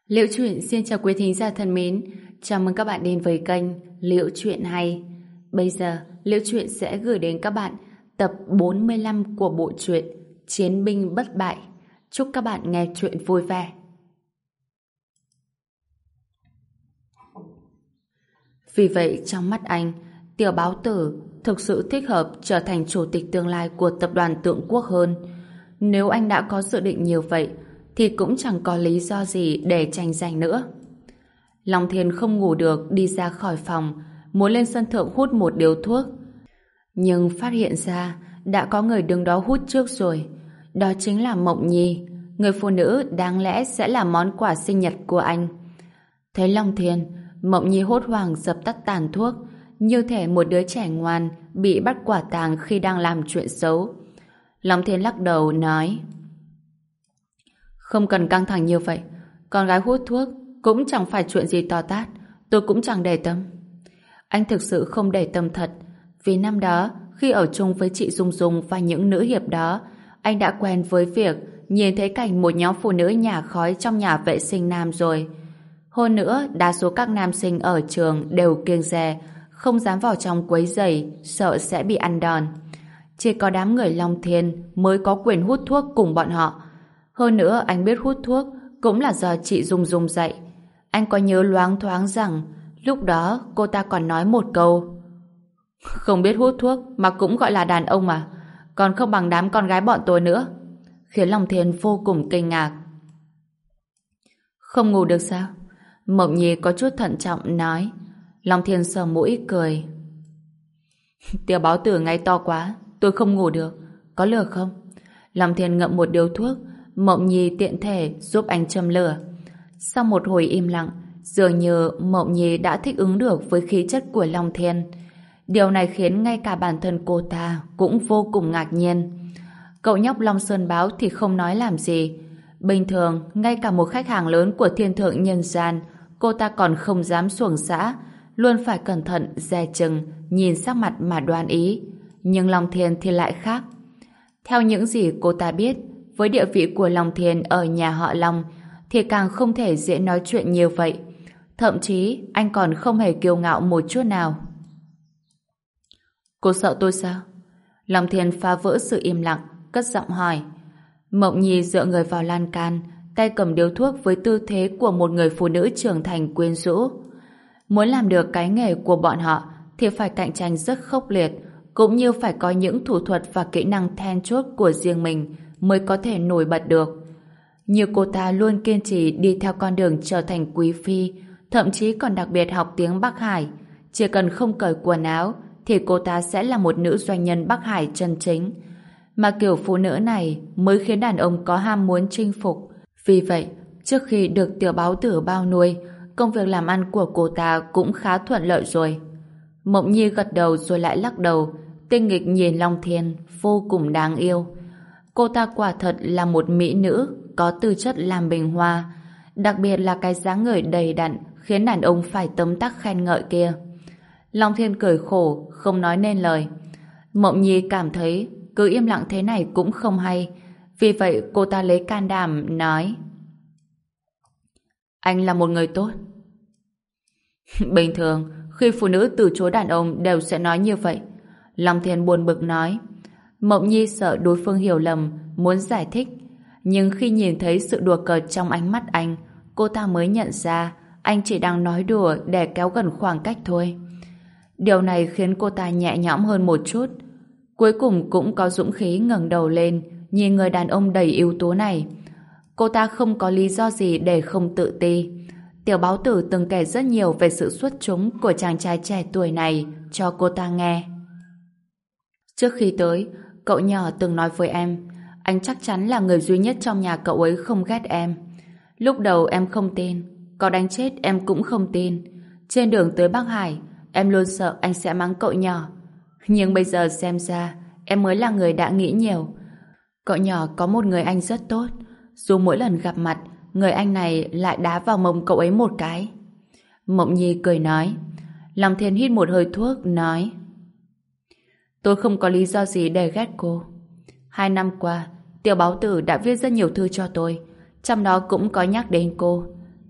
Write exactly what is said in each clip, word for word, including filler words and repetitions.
Liễu Chuyện xin chào quý thính giả thân mến, chào mừng các bạn đến với kênh Liễu Chuyện Hay. Bây giờ, Liễu Chuyện sẽ gửi đến các bạn tập bốn mươi lăm của bộ truyện Chiến binh bất bại. Chúc các bạn nghe chuyện vui vẻ. Vì vậy, trong mắt anh, Tiểu Báo Tử thực sự thích hợp trở thành chủ tịch tương lai của tập đoàn Tượng Quốc hơn. Nếu anh đã có dự định như vậy, thì cũng chẳng có lý do gì để tranh giành nữa. Long Thiên không ngủ được đi ra khỏi phòng, muốn lên sân thượng hút một điếu thuốc. Nhưng phát hiện ra đã có người đứng đó hút trước rồi. Đó chính là Mộng Nhi, người phụ nữ đáng lẽ sẽ là món quà sinh nhật của anh. Thấy Long Thiên, Mộng Nhi hốt hoảng dập tắt tàn thuốc, như thể một đứa trẻ ngoan bị bắt quả tang khi đang làm chuyện xấu. Long Thiên lắc đầu nói: Không cần căng thẳng như vậy. Con gái hút thuốc cũng chẳng phải chuyện gì to tát. Tôi cũng chẳng để tâm. Anh thực sự không để tâm thật. Vì năm đó, khi ở chung với chị Dung Dung và những nữ hiệp đó, anh đã quen với việc nhìn thấy cảnh một nhóm phụ nữ nhả khói trong nhà vệ sinh nam rồi. Hơn nữa, đa số các nam sinh ở trường đều kiêng dè, không dám vào trong quấy rầy, sợ sẽ bị ăn đòn. Chỉ có đám người Long Thiên mới có quyền hút thuốc cùng bọn họ. Hơn nữa, anh biết hút thuốc cũng là do chị Dung Dung dạy. Anh có nhớ loáng thoáng rằng lúc đó cô ta còn nói một câu: Không biết hút thuốc mà cũng gọi là đàn ông à? Còn không bằng đám con gái bọn tôi nữa. Khiến Long Thiên vô cùng kinh ngạc. Không ngủ được sao? Mộng Nhi có chút thận trọng nói. Long Thiên sờ mũi cười. Tiểu Báo Tử ngay to quá, tôi không ngủ được. Có lửa không? Long Thiên ngậm một điếu thuốc. Mộng Nhi tiện thể giúp anh châm lửa. Sau một hồi im lặng, dường như Mộng Nhi đã thích ứng được với khí chất của Long Thiên. Điều này khiến ngay cả bản thân cô ta cũng vô cùng ngạc nhiên. Cậu nhóc Long Sơn Báo thì không nói làm gì. Bình thường, ngay cả một khách hàng lớn của thiên thượng nhân gian, cô ta còn không dám xuồng xã, luôn phải cẩn thận, dè chừng, nhìn sắc mặt mà đoán ý. Nhưng Long Thiên thì lại khác. Theo những gì cô ta biết, với địa vị của Long Thiên ở nhà họ Long, thì càng không thể dễ nói chuyện như vậy. Thậm chí, anh còn không hề kiêu ngạo một chút nào. Cô sợ tôi sao? Long Thiên phá vỡ sự im lặng, cất giọng hỏi. Mộng Nhi dựa người vào lan can, tay cầm điếu thuốc với tư thế của một người phụ nữ trưởng thành quyến rũ. Muốn làm được cái nghề của bọn họ thì phải cạnh tranh rất khốc liệt, cũng như phải có những thủ thuật và kỹ năng then chốt của riêng mình mới có thể nổi bật được. Như cô ta luôn kiên trì đi theo con đường trở thành quý phi, thậm chí còn đặc biệt học tiếng Bắc Hải. Chỉ cần không cởi quần áo thì cô ta sẽ là một nữ doanh nhân Bắc Hải chân chính. Mà kiểu phụ nữ này mới khiến đàn ông có ham muốn chinh phục. Vì vậy, trước khi được Tiểu Báo Tử bao nuôi, công việc làm ăn của cô ta cũng khá thuận lợi rồi. Mộng Nhi gật đầu rồi lại lắc đầu, tinh nghịch nhìn Long Thiên, vô cùng đáng yêu. Cô ta quả thật là một mỹ nữ, có tư chất làm bình hoa, đặc biệt là cái dáng người đầy đặn khiến đàn ông phải tấm tắc khen ngợi kia. Long Thiên cười khổ, không nói nên lời. Mộng Nhi cảm thấy cứ im lặng thế này cũng không hay, vì vậy cô ta lấy can đảm nói: Anh là một người tốt. Bình thường, khi phụ nữ từ chối đàn ông đều sẽ nói như vậy. Long Thiên buồn bực nói. Mộng Nhi sợ đối phương hiểu lầm, muốn giải thích, nhưng khi nhìn thấy sự đùa cợt trong ánh mắt anh, cô ta mới nhận ra anh chỉ đang nói đùa để kéo gần khoảng cách thôi. Điều này khiến cô ta nhẹ nhõm hơn một chút. Cuối cùng cũng có dũng khí ngẩng đầu lên, nhìn người đàn ông đầy ưu tú này. Cô ta không có lý do gì để không tự ti. Tiểu Báo Tử từng kể rất nhiều về sự xuất chúng của chàng trai trẻ tuổi này cho cô ta nghe. Trước khi tới, cậu nhỏ từng nói với em, anh chắc chắn là người duy nhất trong nhà cậu ấy không ghét em. Lúc đầu em không tin, có đánh chết em cũng không tin. Trên đường tới Bắc Hải, em luôn sợ anh sẽ mắng cậu nhỏ. Nhưng bây giờ xem ra, em mới là người đã nghĩ nhiều. Cậu nhỏ có một người anh rất tốt, dù mỗi lần gặp mặt, người anh này lại đá vào mông cậu ấy một cái. Mộng Nhi cười nói. Long Thiên hít một hơi thuốc, nói: Tôi không có lý do gì để ghét cô. Hai năm qua, Tiểu Báo Tử đã viết rất nhiều thư cho tôi, trong đó cũng có nhắc đến cô.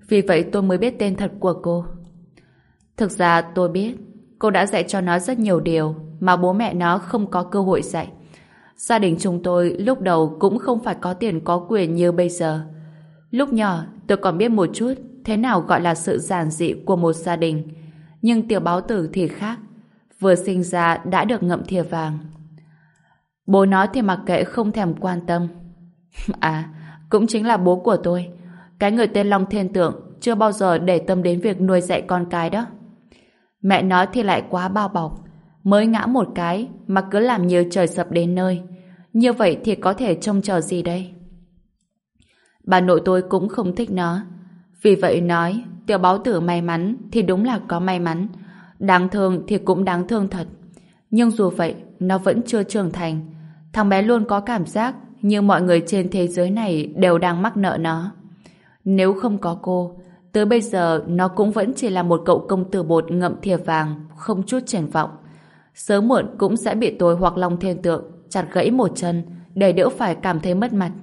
vì vậy tôi mới biết tên thật của cô. Thực ra tôi biết cô đã dạy cho nó rất nhiều điều mà bố mẹ nó không có cơ hội dạy. Gia đình chúng tôi lúc đầu cũng không phải có tiền có quyền như bây giờ. Lúc nhỏ tôi còn biết một chút thế nào gọi là sự giản dị của một gia đình. Nhưng Tiểu Báo Tử thì khác. Vừa sinh ra đã được ngậm thìa vàng. Bố nó thì mặc kệ không thèm quan tâm. À, cũng chính là bố của tôi. Cái người tên Long Thiên Tượng chưa bao giờ để tâm đến việc nuôi dạy con cái đó. Mẹ nó thì lại quá bao bọc. Mới ngã một cái mà cứ làm như trời sập đến nơi. Như vậy thì có thể trông chờ gì đây? Bà nội tôi cũng không thích nó. Vì vậy nói Tiểu Báo Tử may mắn thì đúng là có may mắn. Đáng thương thì cũng đáng thương thật. Nhưng dù vậy nó vẫn chưa trưởng thành. Thằng bé luôn có cảm giác như mọi người trên thế giới này đều đang mắc nợ nó. Nếu không có cô, tới bây giờ nó cũng vẫn chỉ là một cậu công tử bột ngậm thìa vàng, không chút triển vọng. Sớm muộn cũng sẽ bị tôi hoặc Long Thiên Tượng chặt gãy một chân để đỡ phải cảm thấy mất mặt.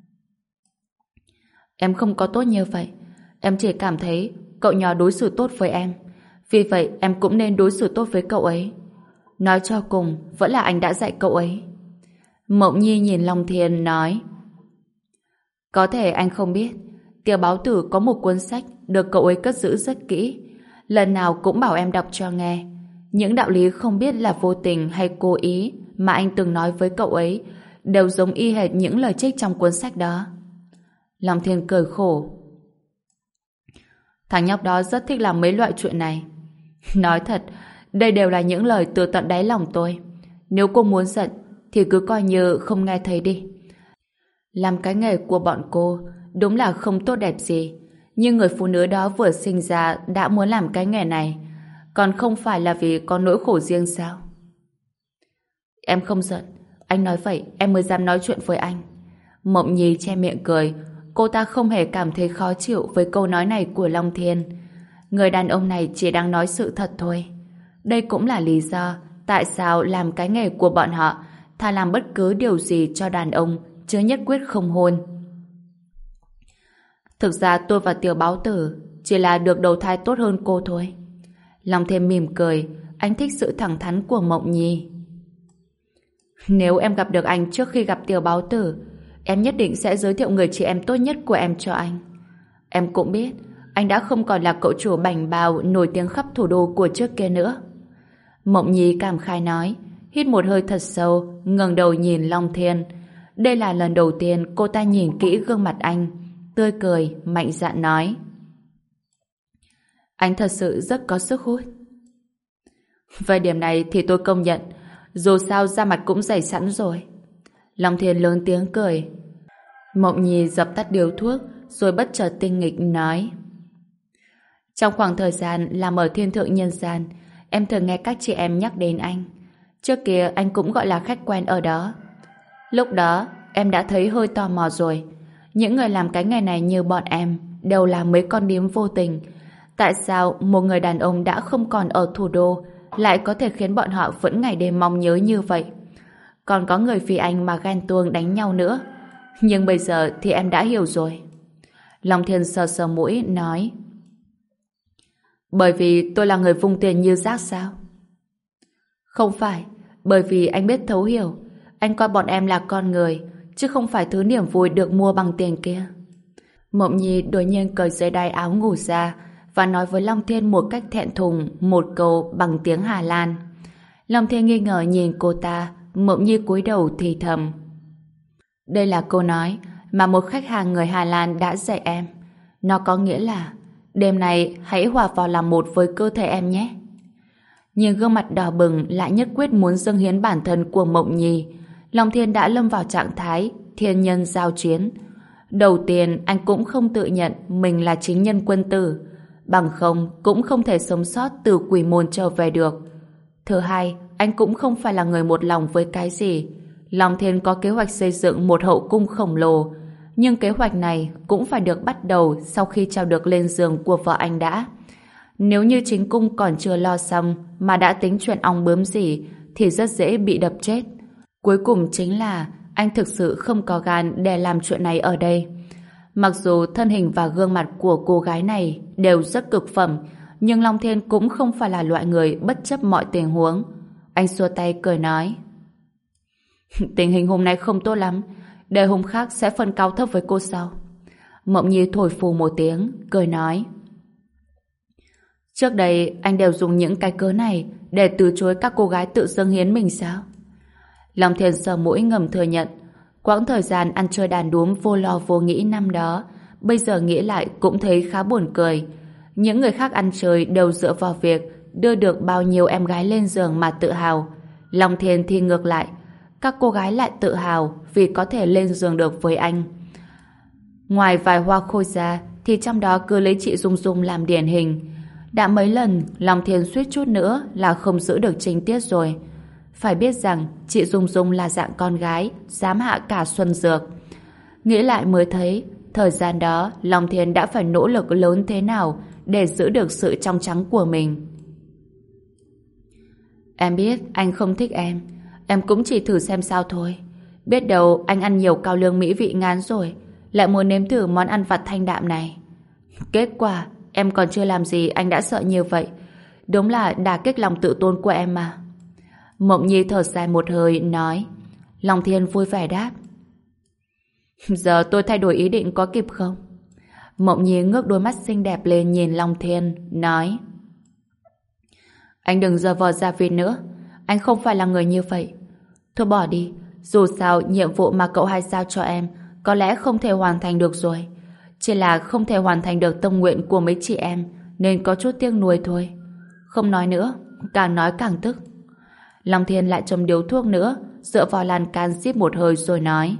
Em không có tốt như vậy. Em chỉ cảm thấy cậu nhỏ đối xử tốt với em. Vì vậy em cũng nên đối xử tốt với cậu ấy. Nói cho cùng, vẫn là anh đã dạy cậu ấy. Mộng Nhi nhìn Long Thiên nói: Có thể anh không biết, Tiểu Báo Tử có một cuốn sách được cậu ấy cất giữ rất kỹ. Lần nào cũng bảo em đọc cho nghe. Những đạo lý không biết là vô tình hay cố ý mà anh từng nói với cậu ấy đều giống y hệt những lời trích trong cuốn sách đó. Long Thiên cười khổ. Thằng nhóc đó rất thích làm mấy loại chuyện này. Nói thật, đây đều là những lời từ tận đáy lòng tôi. Nếu cô muốn giận thì cứ coi như không nghe thấy đi. Làm cái nghề của bọn cô đúng là không tốt đẹp gì. Nhưng người phụ nữ đó vừa sinh ra đã muốn làm cái nghề này, còn không phải là vì có nỗi khổ riêng sao? Em không giận. Anh nói vậy em mới dám nói chuyện với anh. Mộng Nhi che miệng cười. Cô ta không hề cảm thấy khó chịu với câu nói này của Long Thiên. Người đàn ông này chỉ đang nói sự thật thôi. Đây cũng là lý do tại sao làm cái nghề của bọn họ thà làm bất cứ điều gì cho đàn ông, chứ nhất quyết không hôn. Thực ra tôi và Tiểu Báo Tử chỉ là được đầu thai tốt hơn cô thôi. Long Thiên mỉm cười. Anh thích sự thẳng thắn của Mộng Nhi. Nếu em gặp được anh trước khi gặp Tiểu Báo Tử, em nhất định sẽ giới thiệu người chị em tốt nhất của em cho anh. Em cũng biết anh đã không còn là cậu chủ bảnh bao nổi tiếng khắp thủ đô của trước kia nữa. Mộng Nhi cảm khai nói, hít một hơi thật sâu, ngẩng đầu nhìn Long Thiên. Đây là lần đầu tiên cô ta nhìn kỹ gương mặt anh, tươi cười, mạnh dạn nói: Anh thật sự rất có sức hút. Về điểm này thì tôi công nhận, dù sao da mặt cũng dày sẵn rồi. Long Thiên lớn tiếng cười. Mộng Nhi dập tắt điếu thuốc, rồi bất chợt tinh nghịch nói: Trong khoảng thời gian làm ở Thiên Thượng Nhân Gian, em thường nghe các chị em nhắc đến anh. Trước kia anh cũng gọi là khách quen ở đó. Lúc đó em đã thấy hơi tò mò rồi. Những người làm cái nghề này như bọn em đều là mấy con điếm vô tình. Tại sao một người đàn ông đã không còn ở thủ đô lại có thể khiến bọn họ vẫn ngày đêm mong nhớ như vậy? Còn có người vì anh mà ghen tuông đánh nhau nữa. Nhưng bây giờ thì em đã hiểu rồi. Long Thiên sờ sờ mũi nói: Bởi vì tôi là người vung tiền như rác sao? Không phải, bởi vì anh biết thấu hiểu. Anh coi bọn em là con người, chứ không phải thứ niềm vui được mua bằng tiền kia. Mộng Nhi đột nhiên cởi dây đai áo ngủ ra và nói với Long Thiên một cách thẹn thùng một câu bằng tiếng Hà Lan. Long Thiên nghi ngờ nhìn cô ta. Mộng Nhi cúi đầu thì thầm: Đây là câu nói mà một khách hàng người Hà Lan đã dạy em. Nó có nghĩa là đêm nay hãy hòa vào làm một với cơ thể em nhé. Nhìn gương mặt đỏ bừng lại nhất quyết muốn dâng hiến bản thân của Mộng Nhi, Long Thiên đã lâm vào trạng thái thiên nhân giao chiến. Đầu tiên anh cũng không tự nhận mình là chính nhân quân tử, bằng không cũng không thể sống sót từ quỷ môn trở về được. Thứ hai, anh cũng không phải là người một lòng với cái gì. Long Thiên có kế hoạch xây dựng một hậu cung khổng lồ, nhưng kế hoạch này cũng phải được bắt đầu sau khi treo được lên giường của vợ anh đã. Nếu như chính cung còn chưa lo xong mà đã tính chuyện ong bướm gì thì rất dễ bị đập chết. Cuối cùng chính là anh thực sự không có gan để làm chuyện này ở đây. Mặc dù thân hình và gương mặt của cô gái này đều rất cực phẩm, nhưng Long Thiên cũng không phải là loại người bất chấp mọi tình huống. Anh xua tay cười nói: tình hình hôm nay không tốt lắm, để hôm khác sẽ phân cao thấp với cô sau. Mộng Nhi thổi phù một tiếng, cười nói: trước đây anh đều dùng những cái cớ này để từ chối các cô gái tự dâng hiến mình sao? Long Thiên sờ mũi ngầm thừa nhận, quãng thời gian ăn chơi đàn đúm vô lo vô nghĩ năm đó, bây giờ nghĩ lại cũng thấy khá buồn cười. Những người khác ăn chơi đều dựa vào việc đưa được bao nhiêu em gái lên giường mà tự hào. Long Thiên thì ngược lại, các cô gái lại tự hào vì có thể lên giường được với anh. Ngoài vài hoa khôi ra thì trong đó cứ lấy chị Dung Dung làm điển hình. Đã mấy lần Long Thiên suýt chút nữa là không giữ được chính tiết rồi. Phải biết rằng chị Dung Dung là dạng con gái dám hạ cả Xuân Dược. Nghĩ lại mới thấy thời gian đó Long Thiên đã phải nỗ lực lớn thế nào để giữ được sự trong trắng của mình. Em biết anh không thích em, em cũng chỉ thử xem sao thôi. Biết đâu anh ăn nhiều cao lương mỹ vị ngán rồi, lại muốn nếm thử món ăn vặt thanh đạm này. Kết quả em còn chưa làm gì anh đã sợ như vậy. Đúng là đả kích lòng tự tôn của em mà. Mộng Nhi thở dài một hơi nói. Long Thiên vui vẻ đáp: giờ tôi thay đổi ý định có kịp không? Mộng Nhi ngước đôi mắt xinh đẹp lên nhìn Long Thiên nói: anh đừng giở vò ra vịt nữa, anh không phải là người như vậy. Thôi bỏ đi, dù sao nhiệm vụ mà cậu hai giao cho em có lẽ không thể hoàn thành được rồi. Chỉ là không thể hoàn thành được tâm nguyện của mấy chị em nên có chút tiếc nuối thôi. Không nói nữa, càng nói càng tức. Long Thiên lại châm điếu thuốc nữa, dựa vào lan can rít một hơi rồi nói: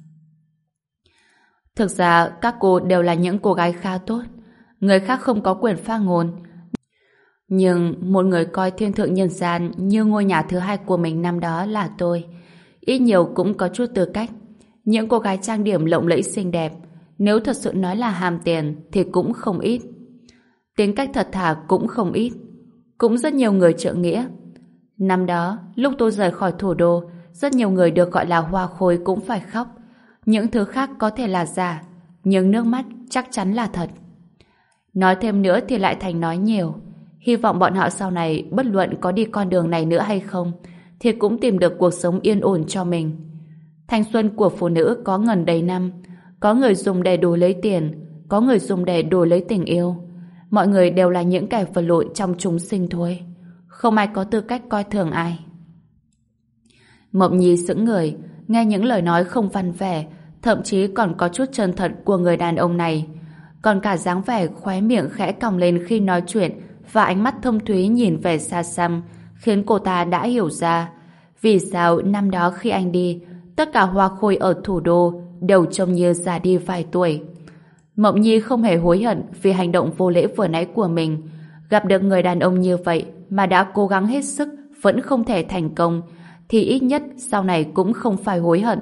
thực ra các cô đều là những cô gái khá tốt, người khác không có quyền phát ngôn. Nhưng một người coi thiên thượng nhân gian như ngôi nhà thứ hai của mình năm đó là tôi, ít nhiều cũng có chút tư cách. Những cô gái trang điểm lộng lẫy xinh đẹp, nếu thật sự nói là ham tiền thì cũng không ít. Tính cách thật thà cũng không ít. Cũng rất nhiều người trượng nghĩa. Năm đó, lúc tôi rời khỏi thủ đô, rất nhiều người được gọi là hoa khôi cũng phải khóc. Những thứ khác có thể là giả, nhưng nước mắt chắc chắn là thật. Nói thêm nữa thì lại thành nói nhiều. Hy vọng bọn họ sau này bất luận có đi con đường này nữa hay không thì cũng tìm được cuộc sống yên ổn cho mình. Thanh xuân của phụ nữ có ngần đầy năm, có người dùng để đổi lấy tiền, có người dùng để đổi lấy tình yêu. Mọi người đều là những kẻ vật lộn trong chúng sinh thôi. Không ai có tư cách coi thường ai. Mộng Nhi sững người, nghe những lời nói không văn vẻ, thậm chí còn có chút chân thật của người đàn ông này. Còn cả dáng vẻ khóe miệng khẽ cong lên khi nói chuyện và ánh mắt thâm thúy nhìn về xa xăm khiến cô ta đã hiểu ra vì sao năm đó khi anh đi, tất cả hoa khôi ở thủ đô đều trông như già đi vài tuổi. Mộng Nhi không hề hối hận vì hành động vô lễ vừa nãy của mình. Gặp được người đàn ông như vậy mà đã cố gắng hết sức vẫn không thể thành công thì ít nhất sau này cũng không phải hối hận.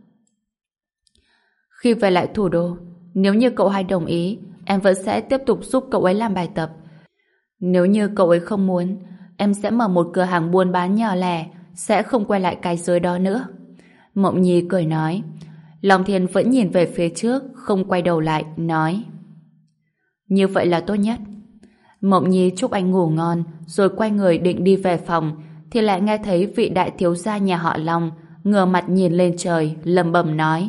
Khi về lại thủ đô, nếu như cậu hai đồng ý, em vẫn sẽ tiếp tục giúp cậu ấy làm bài tập. Nếu như cậu ấy không muốn, em sẽ mở một cửa hàng buôn bán nhỏ lẻ, sẽ không quay lại cái giới đó nữa. Mộng Nhi cười nói. Long Thiên vẫn nhìn về phía trước, không quay đầu lại, nói: như vậy là tốt nhất. Mộng Nhi chúc anh ngủ ngon, rồi quay người định đi về phòng, thì lại nghe thấy vị đại thiếu gia nhà họ Long ngửa mặt nhìn lên trời, lẩm bẩm nói: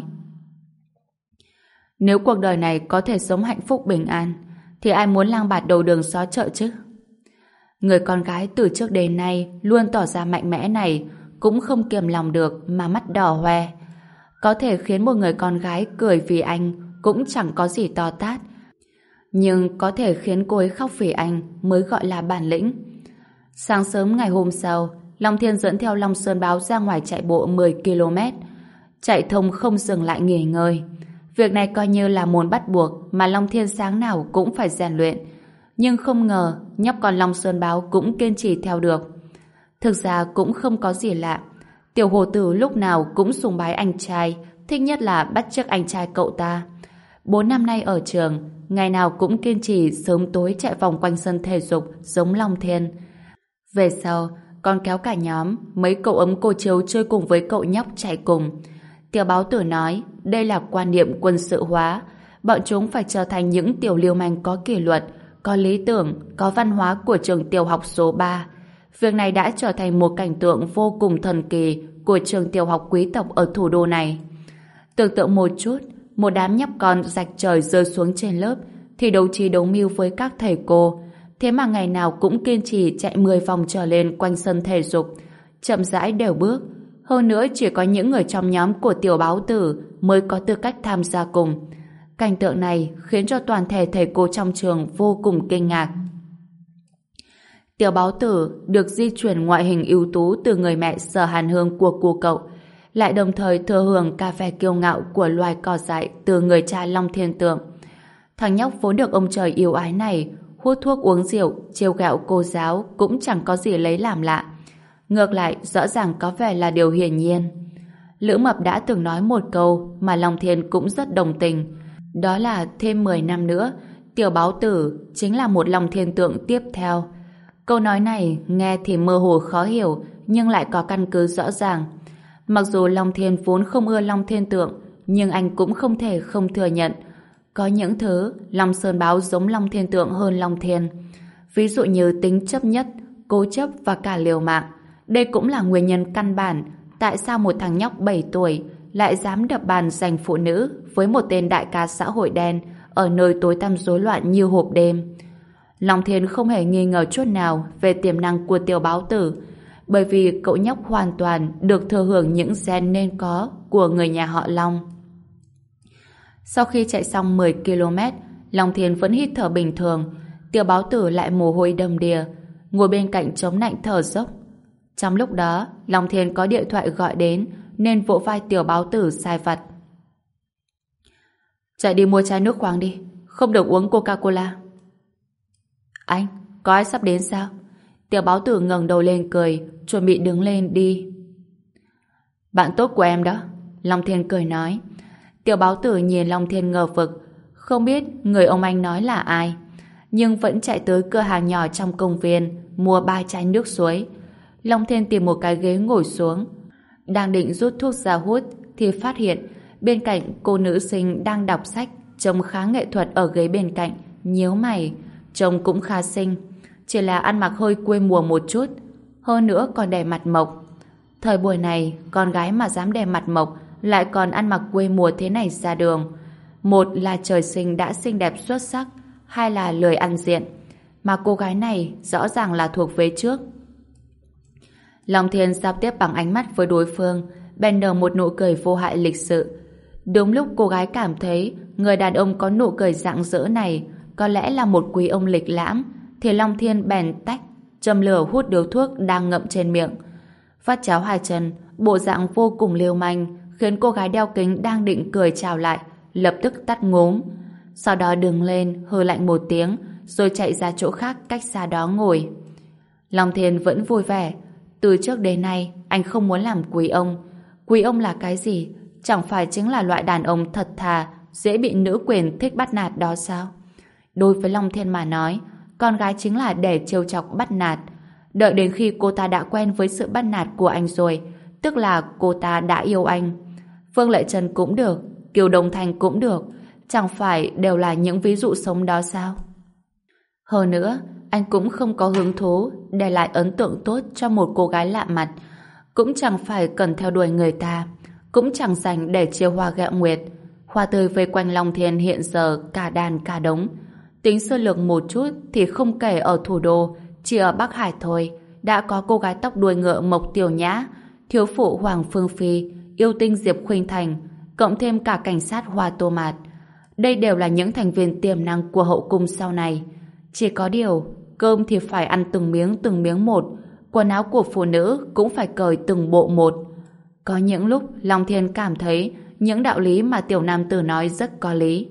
nếu cuộc đời này có thể sống hạnh phúc bình an, thì ai muốn lang bạt đầu đường xó chợ chứ? Người con gái từ trước đến nay luôn tỏ ra mạnh mẽ này cũng không kiềm lòng được mà mắt đỏ hoe. Có thể khiến một người con gái cười vì anh cũng chẳng có gì to tát, nhưng có thể khiến cô ấy khóc vì anh mới gọi là bản lĩnh. Sáng sớm ngày hôm sau, Long Thiên dẫn theo Long Sơn Báo ra ngoài chạy bộ mười ki lô mét, chạy thông không dừng lại nghỉ ngơi. Việc này coi như là môn bắt buộc mà Long Thiên sáng nào cũng phải rèn luyện. Nhưng không ngờ nhóc con Long Sơn Báo cũng kiên trì theo được. Thực ra cũng không có gì lạ. Tiểu hồ tử lúc nào cũng sùng bái anh trai, thích nhất là bắt chước anh trai cậu ta. Bốn năm nay ở trường, ngày nào cũng kiên trì sớm tối chạy vòng quanh sân thể dục giống Long Thiên. Về sau, còn kéo cả nhóm mấy cậu ấm cô chiếu chơi cùng với cậu nhóc chạy cùng. Tiểu báo tử nói đây là quan niệm quân sự hóa, bọn chúng phải trở thành những tiểu lưu manh có kỷ luật, có lý tưởng, có văn hóa của trường tiểu học số ba. Việc này đã trở thành một cảnh tượng vô cùng thần kỳ của trường tiểu học quý tộc ở thủ đô này. Tưởng tượng một chút, một đám nhóc con rạch trời rơi xuống trên lớp thì đấu trí đấu mưu với các thầy cô. Thế mà ngày nào cũng kiên trì chạy mười vòng trở lên quanh sân thể dục, chậm rãi đều bước. Hơn nữa chỉ có những người trong nhóm của tiểu báo tử mới có tư cách tham gia cùng. Cảnh tượng này khiến cho toàn thể thầy cô trong trường vô cùng kinh ngạc. Tiểu báo tử được di chuyển ngoại hình ưu tú từ người mẹ Sở Hàn Hương của cô cậu, lại đồng thời thừa hưởng cả vẻ kiêu ngạo của loài cỏ dại từ người cha Long Thiên Tượng. Thằng nhóc vốn được ông trời yêu ái này hút thuốc uống rượu, trêu ghẹo cô giáo cũng chẳng có gì lấy làm lạ. Ngược lại, rõ ràng có vẻ là điều hiển nhiên. Lữ Mập đã từng nói một câu mà Long Thiên cũng rất đồng tình. Đó là thêm mười năm nữa, tiểu báo tử chính là một Long Thiên Tượng tiếp theo. Câu nói này nghe thì mơ hồ khó hiểu, nhưng lại có căn cứ rõ ràng. Mặc dù Long Thiên vốn không ưa Long Thiên Tượng, nhưng anh cũng không thể không thừa nhận. Có những thứ Long Sơn Báo giống Long Thiên Tượng hơn Long Thiên. Ví dụ như tính chấp nhất, cố chấp và cả liều mạng. Đây cũng là nguyên nhân căn bản tại sao một thằng nhóc bảy tuổi lại dám đập bàn giành phụ nữ với một tên đại ca xã hội đen ở nơi tối tăm rối loạn như hộp đêm. Long Thiên không hề nghi ngờ chút nào về tiềm năng của tiểu báo tử, bởi vì cậu nhóc hoàn toàn được thừa hưởng những gen nên có của người nhà họ Long. Sau khi chạy xong mười ki lô mét, Long Thiên vẫn hít thở bình thường, tiểu báo tử lại mồ hôi đầm đìa, ngồi bên cạnh chống nạnh thở dốc. Trong lúc đó, Long Thiên có điện thoại gọi đến nên vỗ vai tiểu báo tử sai vặt. Chạy đi mua chai nước khoáng đi, không được uống Coca-Cola. Anh, có ai sắp đến sao? Tiểu báo tử ngẩng đầu lên cười, chuẩn bị đứng lên đi. Bạn tốt của em đó, Long Thiên cười nói. Tiểu báo tử nhìn Long Thiên ngờ vực, không biết người ông anh nói là ai, nhưng vẫn chạy tới cửa hàng nhỏ trong công viên mua ba chai nước suối. Long Thiên tìm một cái ghế ngồi xuống, đang định rút thuốc ra hút thì phát hiện bên cạnh cô nữ sinh đang đọc sách, trông khá nghệ thuật ở ghế bên cạnh, nhíu mày, trông cũng khá xinh, chỉ là ăn mặc hơi quê mùa một chút, hơn nữa còn để mặt mộc. Thời buổi này, con gái mà dám để mặt mộc lại còn ăn mặc quê mùa thế này ra đường, một là trời sinh đã xinh đẹp xuất sắc, hai là lười ăn diện, mà cô gái này rõ ràng là thuộc về trước. Long Thiên giao tiếp bằng ánh mắt với đối phương, bèn nở một nụ cười vô hại lịch sự. Đúng lúc cô gái cảm thấy người đàn ông có nụ cười rạng rỡ này có lẽ là một quý ông lịch lãm, thì Long Thiên bèn tách, châm lửa hút điếu thuốc đang ngậm trên miệng. Vắt chéo hai chân, bộ dạng vô cùng lưu manh, khiến cô gái đeo kính đang định cười chào lại, lập tức tắt ngốm. Sau đó đứng lên, hừ lạnh một tiếng, rồi chạy ra chỗ khác cách xa đó ngồi. Long Thiên vẫn vui vẻ. Từ trước đến nay, anh không muốn làm quý ông. Quý ông là cái gì? Chẳng phải chính là loại đàn ông thật thà, dễ bị nữ quyền thích bắt nạt đó sao? Đối với Long Thiên mà nói, con gái chính là để trêu chọc bắt nạt. Đợi đến khi cô ta đã quen với sự bắt nạt của anh rồi, tức là cô ta đã yêu anh. Phương Lệ Trần cũng được, Kiều Đông Thanh cũng được, chẳng phải đều là những ví dụ sống đó sao? Hơn nữa, anh cũng không có hứng thú để lại ấn tượng tốt cho một cô gái lạ mặt, cũng chẳng phải cần theo đuổi người ta, cũng chẳng dành để chia hoa gẹo nguyệt. Hoa tươi vây quanh Long Thiên hiện giờ cả đàn cả đống. Tính sơ lược một chút thì không kể ở thủ đô, chỉ ở Bắc Hải thôi đã có cô gái tóc đuôi ngựa Mộc Tiểu Nhã, thiếu phụ Hoàng Phương Phi, yêu tinh Diệp Khuynh Thành, cộng thêm cả cảnh sát Hoa Tô Mạt. Đây đều là những thành viên tiềm năng của hậu cung sau này. Chỉ có điều, cơm thì phải ăn từng miếng từng miếng một, quần áo của phụ nữ cũng phải cởi từng bộ một. Có những lúc Long Thiên cảm thấy những đạo lý mà tiểu nam tử nói rất có lý.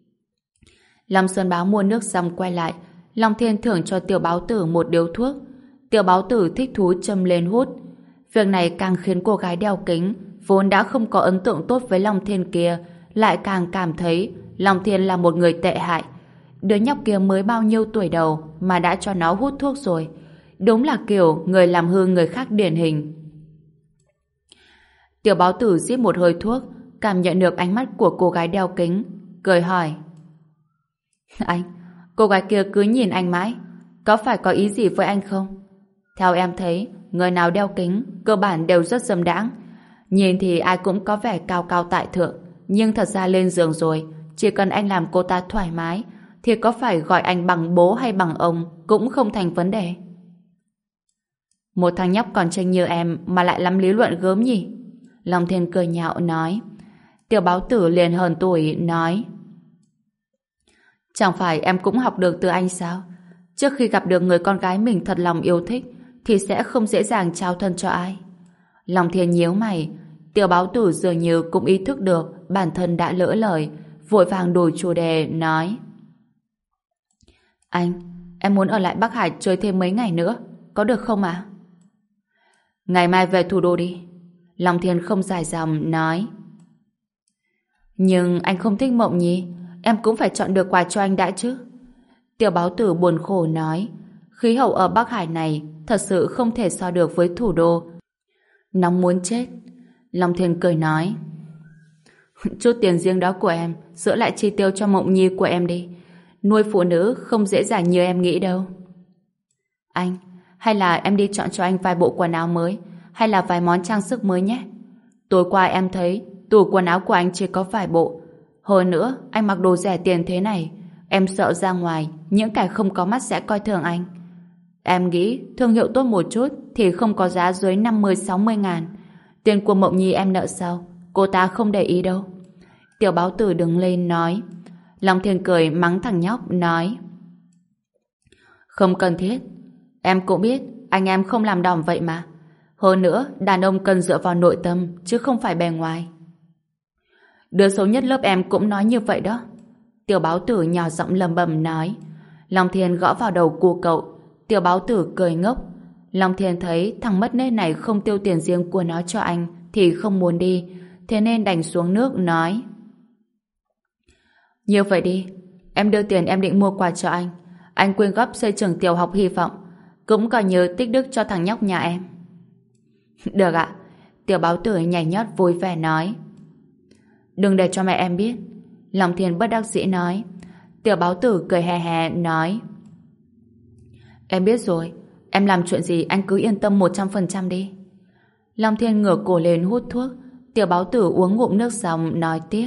Long Xuân Báo mua nước xong quay lại, Long Thiên thưởng cho tiểu báo tử một điếu thuốc. Tiểu báo tử thích thú châm lên hút. Việc này càng khiến cô gái đeo kính, vốn đã không có ấn tượng tốt với Long Thiên kia, lại càng cảm thấy Long Thiên là một người tệ hại. Đứa nhóc kia mới bao nhiêu tuổi đầu mà đã cho nó hút thuốc rồi. Đúng là kiểu người làm hư người khác điển hình. Tiểu báo tử rít một hơi thuốc, cảm nhận được ánh mắt của cô gái đeo kính. cười hỏi. Anh, cô gái kia cứ nhìn anh mãi, có phải có ý gì với anh không? Theo em thấy, người nào đeo kính cơ bản đều rất dâm đãng. Nhìn thì ai cũng có vẻ cao cao tại thượng, nhưng thật ra lên giường rồi, chỉ cần anh làm cô ta thoải mái, thì có phải gọi anh bằng bố hay bằng ông cũng không thành vấn đề. Một thằng nhóc còn trinh như em mà lại lắm lý luận gớm nhỉ? Long Thiên cười nhạo nói. Tiểu Báo Tử liền hờn tuổi nói. Chẳng phải em cũng học được từ anh sao? Trước khi gặp được người con gái mình thật lòng yêu thích thì sẽ không dễ dàng trao thân cho ai. Long Thiên nhíu mày. Tiểu Báo Tử dường như cũng ý thức được bản thân đã lỡ lời, vội vàng đổi chủ đề nói. Anh, em muốn ở lại Bắc Hải chơi thêm mấy ngày nữa, có được không ạ? Ngày mai về thủ đô đi. Long Thiên không dài dòng nói. Nhưng anh không thích Mộng Nhi, em cũng phải chọn được quà cho anh đã chứ. Tiểu Báo Tử buồn khổ nói. Khí hậu ở Bắc Hải này thật sự không thể so được với thủ đô. Nóng muốn chết. Long Thiên cười nói. Chút tiền riêng đó của em giữ lại chi tiêu cho Mộng Nhi của em đi. Nuôi phụ nữ không dễ dàng như em nghĩ đâu. Anh, hay là em đi chọn cho anh vài bộ quần áo mới, hay là vài món trang sức mới nhé. Tối qua em thấy tủ quần áo của anh chỉ có vài bộ. Hơn nữa, anh mặc đồ rẻ tiền thế này, em sợ ra ngoài những kẻ không có mắt sẽ coi thường anh. Em nghĩ thương hiệu tốt một chút thì không có giá dưới năm mươi sáu mươi ngàn. Tiền của Mộng Nhi em nợ sao? Cô ta không để ý đâu. Tiểu Báo Tử đứng lên nói. Long Thiên cười mắng thằng nhóc nói. Không cần thiết. Em cũng biết anh em không làm đỏm vậy mà. Hơn nữa, đàn ông cần dựa vào nội tâm chứ không phải bề ngoài. Đứa xấu nhất lớp em cũng nói như vậy đó. Tiểu Báo Tử nhỏ giọng lầm bầm nói. Long Thiên gõ vào đầu của cậu. Tiểu Báo Tử cười ngốc. Long Thiên thấy thằng mất nết này không tiêu tiền riêng của nó cho anh thì không muốn đi, thế nên đành xuống nước nói. Như vậy đi, em đưa tiền em định mua quà cho anh. Anh quyên góp xây trường tiểu học Hy Vọng, cũng coi như tích đức cho thằng nhóc nhà em. Được ạ. Tiểu Báo Tử nhảy nhót vui vẻ nói. Đừng để cho mẹ em biết. Long Thiên bất đắc dĩ nói. Tiểu Báo Tử cười hè hè nói. Em biết rồi. Em làm chuyện gì anh cứ yên tâm một trăm phần trăm đi. Long Thiên ngửa cổ lên hút thuốc. Tiểu Báo Tử uống ngụm nước xong nói tiếp.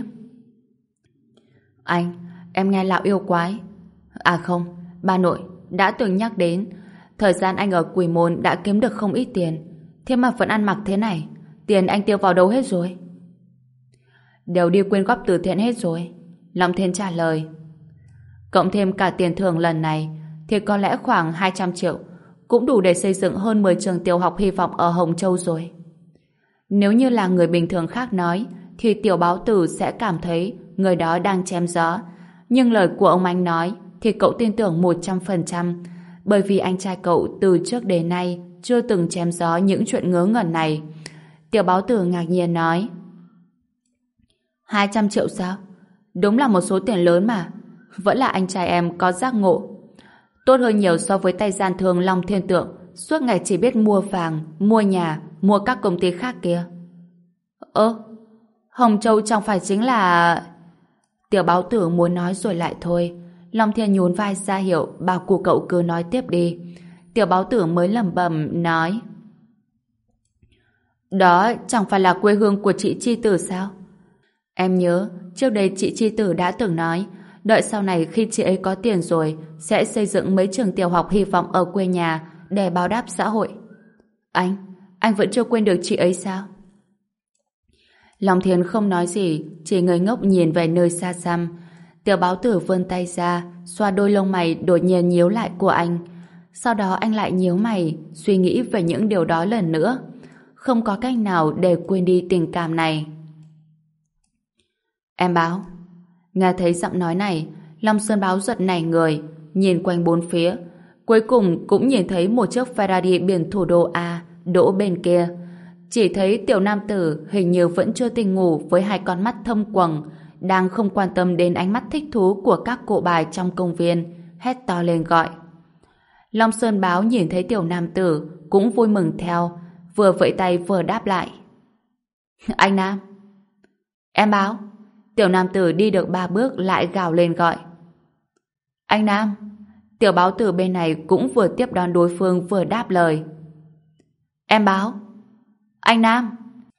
Anh, em nghe lão yêu quái. À không, bà nội đã từng nhắc đến thời gian anh ở Quỷ Môn đã kiếm được không ít tiền, thế mà vẫn ăn mặc thế này. Tiền anh tiêu vào đâu hết rồi? Đều đi quyên góp từ thiện hết rồi. Long Thiên trả lời. Cộng thêm cả tiền thưởng lần này thì có lẽ khoảng hai trăm triệu, cũng đủ để xây dựng hơn mười trường tiểu học Hy Vọng ở Hồng Châu rồi. Nếu như là người bình thường khác nói thì Tiểu Báo Tử sẽ cảm thấy người đó đang chém gió. Nhưng lời của ông anh nói thì cậu tin tưởng một trăm phần trăm, bởi vì anh trai cậu từ trước đến nay chưa từng chém gió những chuyện ngớ ngẩn này. Tiểu Báo Tử ngạc nhiên nói. Hai trăm triệu sao? Đúng là một số tiền lớn mà. Vẫn là anh trai em có giác ngộ. Tốt hơn nhiều so với tay gian thương Long Thiên Tượng, suốt ngày chỉ biết mua vàng, mua nhà, mua các công ty khác kia. Ơ, Hồng Châu chẳng phải chính là... Tiểu Báo Tử muốn nói rồi lại thôi. Long Thiên nhún vai ra hiệu bảo cụ cậu cứ nói tiếp đi. Tiểu Báo Tử mới lẩm bẩm nói. Đó chẳng phải là quê hương của chị Chi Tử sao? Em nhớ trước đây chị Chi Tử đã từng nói đợi sau này khi chị ấy có tiền rồi sẽ xây dựng mấy trường tiểu học Hy Vọng ở quê nhà để báo đáp xã hội. Anh, anh vẫn chưa quên được chị ấy sao? Long Thiên không nói gì, chỉ ngây ngốc nhìn về nơi xa xăm. Tiểu Báo Tử vươn tay ra, xoa đôi lông mày đột nhiên nhíu lại của anh. Sau đó anh lại nhíu mày, suy nghĩ về những điều đó lần nữa. Không có cách nào để quên đi tình cảm này. Em Báo. Nghe thấy giọng nói này, Long Sơn Báo giật nảy người, nhìn quanh bốn phía. Cuối cùng cũng nhìn thấy một chiếc Ferrari biển thủ đô A đỗ bên kia. Chỉ thấy tiểu nam tử hình như vẫn chưa tỉnh ngủ với hai con mắt thâm quầng, đang không quan tâm đến ánh mắt thích thú của các cụ bài trong công viên, hét to lên gọi. Long Sơn Báo nhìn thấy tiểu nam tử cũng vui mừng theo, vừa vẫy tay vừa đáp lại. Anh Nam. Em Báo. Tiểu nam tử đi được ba bước lại gào lên gọi. Anh Nam! Tiểu báo tử bên này cũng vừa tiếp đón đối phương vừa đáp lời. Em báo! Anh Nam!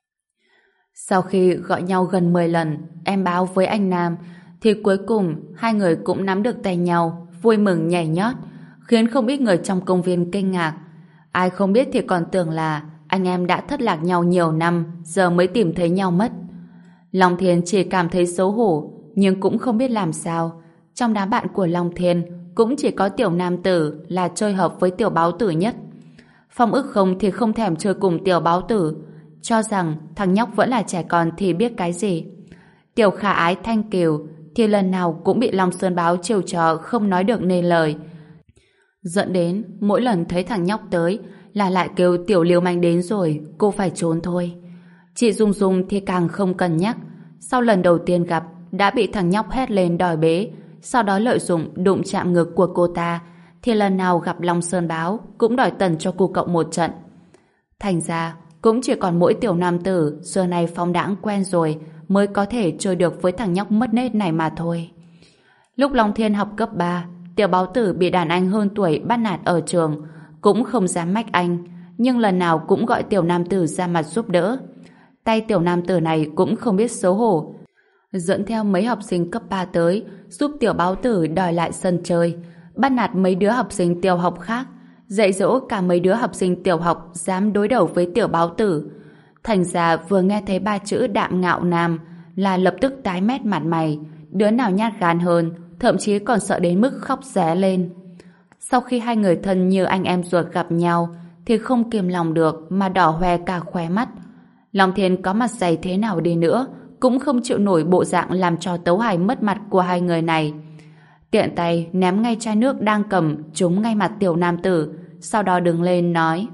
Sau khi gọi nhau gần mười lần, em báo với anh Nam, thì cuối cùng hai người cũng nắm được tay nhau, vui mừng nhảy nhót, khiến không ít người trong công viên kinh ngạc. Ai không biết thì còn tưởng là anh em đã thất lạc nhau nhiều năm, giờ mới tìm thấy nhau mất. Long Thiên chỉ cảm thấy xấu hổ, nhưng cũng không biết làm sao. Trong đám bạn của Long Thiên cũng chỉ có tiểu nam tử là chơi hợp với tiểu báo tử nhất. Phong Ức Không thì không thèm chơi cùng tiểu báo tử, cho rằng thằng nhóc vẫn là trẻ con thì biết cái gì. Tiểu khả ái Thanh Kiều thì lần nào cũng bị Long Sơn Báo chiều trò không nói được nên lời, dẫn đến mỗi lần thấy thằng nhóc tới là lại kêu tiểu liêu manh đến rồi, cô phải trốn thôi. Chị Dung Dung thì càng không cần nhắc, sau lần đầu tiên gặp đã bị thằng nhóc hét lên đòi bế, sau đó lợi dụng đụng chạm ngực của cô ta, thì lần nào gặp Long Sơn Báo cũng đòi tần cho cô cậu một trận. Thành ra cũng chỉ còn mỗi tiểu nam tử xưa nay phóng đãng quen rồi mới có thể chơi được với thằng nhóc mất nết này mà thôi. Lúc Long Thiên học cấp ba, tiểu báo tử bị đàn anh hơn tuổi bắt nạt ở trường, cũng không dám mách anh, nhưng lần nào cũng gọi tiểu nam tử ra mặt giúp đỡ. Tay tiểu nam tử này cũng không biết xấu hổ, dẫn theo mấy học sinh cấp ba tới giúp tiểu báo tử đòi lại sân chơi, bắt nạt mấy đứa học sinh tiểu học khác, dạy dỗ cả mấy đứa học sinh tiểu học dám đối đầu với tiểu báo tử. Thành ra vừa nghe thấy ba chữ đạm ngạo nam là lập tức tái mét mặt mày, đứa nào nhát gan hơn, thậm chí còn sợ đến mức khóc ré lên. Sau khi hai người thân như anh em ruột gặp nhau thì không kiềm lòng được mà đỏ hoe cả khóe mắt. Long Thiên có mặt dày thế nào đi nữa cũng không chịu nổi bộ dạng làm cho tấu hài mất mặt của hai người này. Tiện tay ném ngay chai nước đang cầm trúng ngay mặt tiểu nam tử, sau đó đứng lên nói: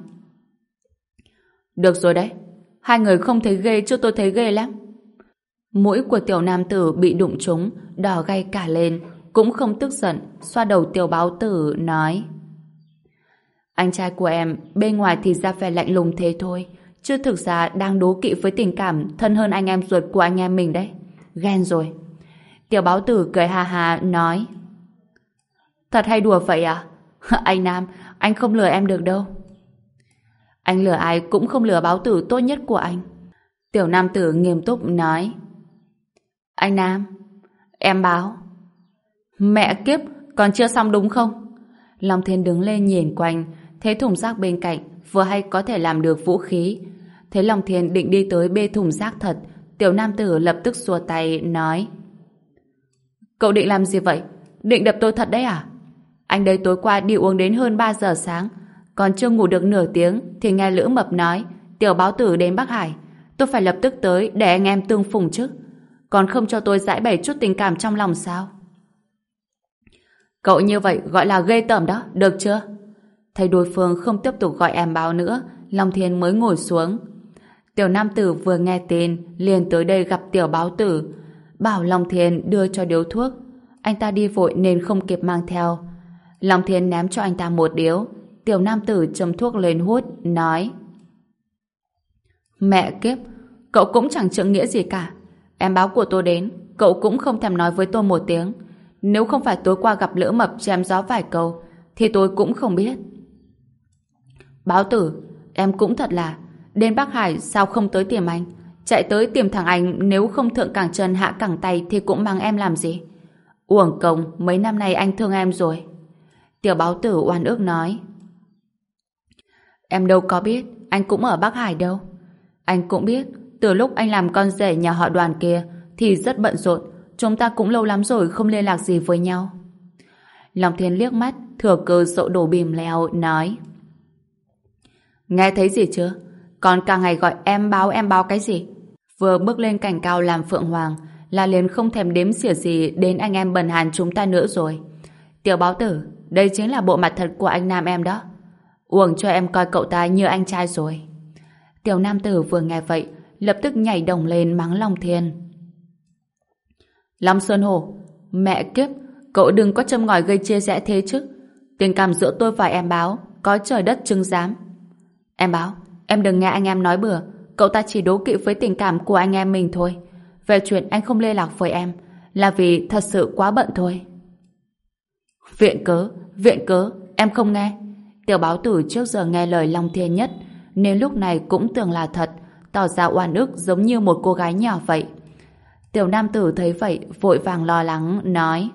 Được rồi đấy, hai người không thấy ghê chứ tôi thấy ghê lắm. Mũi của tiểu nam tử bị đụng trúng, đỏ gay cả lên, cũng không tức giận, xoa đầu tiểu báo tử nói: Anh trai của em bên ngoài thì ra vẻ lạnh lùng thế thôi, chứ thực ra đang đố kỵ với tình cảm thân hơn anh em ruột của anh em mình đấy. Ghen rồi. Tiểu báo tử cười ha ha nói: Thật hay đùa vậy à? Anh Nam, anh không lừa em được đâu. Anh lừa ai cũng không lừa báo tử tốt nhất của anh. Tiểu nam tử nghiêm túc nói: Anh Nam, em báo. Mẹ kiếp, còn chưa xong đúng không? Long Thiên đứng lên nhìn quanh, thấy thùng rác bên cạnh vừa hay có thể làm được vũ khí. Thấy Long Thiên định đi tới bê thùng rác thật, tiểu nam tử lập tức xua tay nói: Cậu định làm gì vậy? Định đập tôi thật đấy à? Anh đấy tối qua đi uống đến hơn ba giờ sáng, còn chưa ngủ được nửa tiếng thì nghe Lữ Mập nói tiểu báo tử đến Bắc Hải. Tôi phải lập tức tới để anh em tương phùng chứ. Còn không cho tôi giải bày chút tình cảm trong lòng sao? Cậu như vậy gọi là ghê tởm đó, được chưa? Thấy đối phương không tiếp tục gọi em báo nữa, Long Thiên mới ngồi xuống. Tiểu nam tử vừa nghe tin liền tới đây gặp tiểu báo tử, bảo Long Thiên đưa cho điếu thuốc. Anh ta đi vội nên không kịp mang theo. Long Thiên ném cho anh ta một điếu. Tiểu nam tử châm thuốc lên hút, nói: Mẹ kiếp, cậu cũng chẳng trượng nghĩa gì cả. Em báo của tôi đến, cậu cũng không thèm nói với tôi một tiếng. Nếu không phải tối qua gặp Lữ Mập chém gió vài câu thì tôi cũng không biết. Báo tử, em cũng thật là đến Bắc Hải sao không tới tìm anh? Chạy tới tìm thằng anh, nếu không thượng cẳng chân hạ cẳng tay thì cũng mang em làm gì? Uổng công, mấy năm nay anh thương em rồi. Tiểu báo tử oan ức nói: Em đâu có biết anh cũng ở Bắc Hải đâu. Anh cũng biết từ lúc anh làm con rể nhà họ Đoàn kia thì rất bận rộn, chúng ta cũng lâu lắm rồi không liên lạc gì với nhau. Long Thiên liếc mắt thừa cơ dỗ đồ bìm leo nói: Nghe thấy gì chưa? Còn cả ngày gọi em báo em báo cái gì? Vừa bước lên cảnh cao làm phượng hoàng là liền không thèm đếm xỉa gì đến anh em bần hàn chúng ta nữa rồi. Tiểu báo tử, đây chính là bộ mặt thật của anh Nam em đó. Uổng cho em coi cậu ta như anh trai rồi. Tiểu nam tử vừa nghe vậy lập tức nhảy đồng lên mắng Long Thiên: Long Sơn Hổ, mẹ kiếp, cậu đừng có châm ngòi gây chia rẽ thế chứ. Tình cảm giữa tôi và em báo có trời đất chứng giám. Em báo, em đừng nghe anh em nói bừa, cậu ta chỉ đố kỵ với tình cảm của anh em mình thôi. Về chuyện anh không liên lạc với em là vì thật sự quá bận thôi. Viện cớ, viện cớ, em không nghe. Tiểu Báo Tử trước giờ nghe lời Long Thiên nhất, nên lúc này cũng tưởng là thật, tỏ ra oan ức giống như một cô gái nhỏ vậy. Tiểu nam tử thấy vậy, vội vàng lo lắng, nói: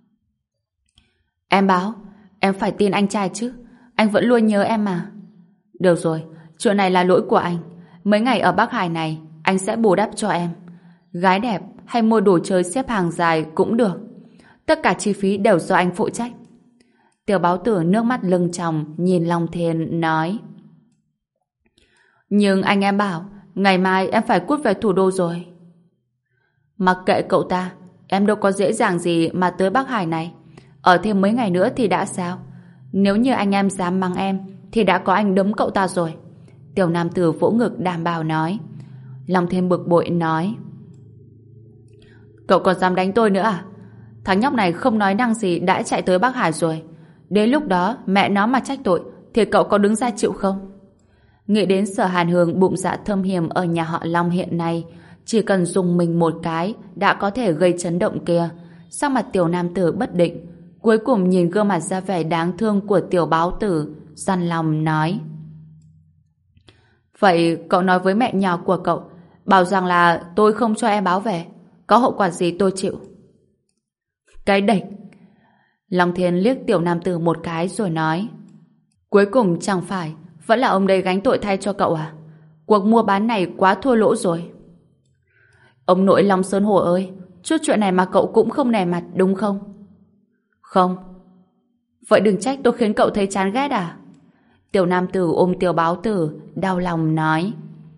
Em Báo, em phải tin anh trai chứ, anh vẫn luôn nhớ em mà. Được rồi, chuyện này là lỗi của anh. Mấy ngày ở Bắc Hải này, anh sẽ bù đắp cho em. Gái đẹp hay mua đồ chơi xếp hàng dài cũng được. Tất cả chi phí đều do anh phụ trách. Tiểu Báo Tử nước mắt lưng tròng nhìn Long Thiên nói: Nhưng anh em bảo ngày mai em phải cút về thủ đô rồi. Mặc kệ cậu ta, em đâu có dễ dàng gì mà tới Bắc Hải này. Ở thêm mấy ngày nữa thì đã sao? Nếu như anh em dám mắng em thì đã có anh đấm cậu ta rồi. Tiểu nam tử vỗ ngực đảm bảo nói. Long Thiên bực bội nói: Cậu còn dám đánh tôi nữa à? Thằng nhóc này không nói năng gì đã chạy tới Bắc Hải rồi. Đến lúc đó mẹ nó mà trách tội thì cậu có đứng ra chịu không? Nghĩ đến Sở Hàn Hương bụng dạ thâm hiểm ở nhà họ Long hiện nay, chỉ cần dùng mình một cái đã có thể gây chấn động kia. Sắc mặt tiểu nam tử bất định, cuối cùng nhìn gương mặt ra vẻ đáng thương của tiểu báo tử, dằn lòng nói: Vậy cậu nói với mẹ nhỏ của cậu, bảo rằng là tôi không cho em báo về, có hậu quả gì tôi chịu. Cái địch! Long Thiên liếc tiểu nam tử một cái rồi nói: Cuối cùng chẳng phải vẫn là ông đây gánh tội thay cho cậu à? Cuộc mua bán này quá thua lỗ rồi. Ông nội Long Sơn Hổ ơi, chút chuyện này mà cậu cũng không nề mặt đúng không? Không. Vậy đừng trách tôi khiến cậu thấy chán ghét à? Tiểu nam tử ôm tiểu báo tử đau lòng nói: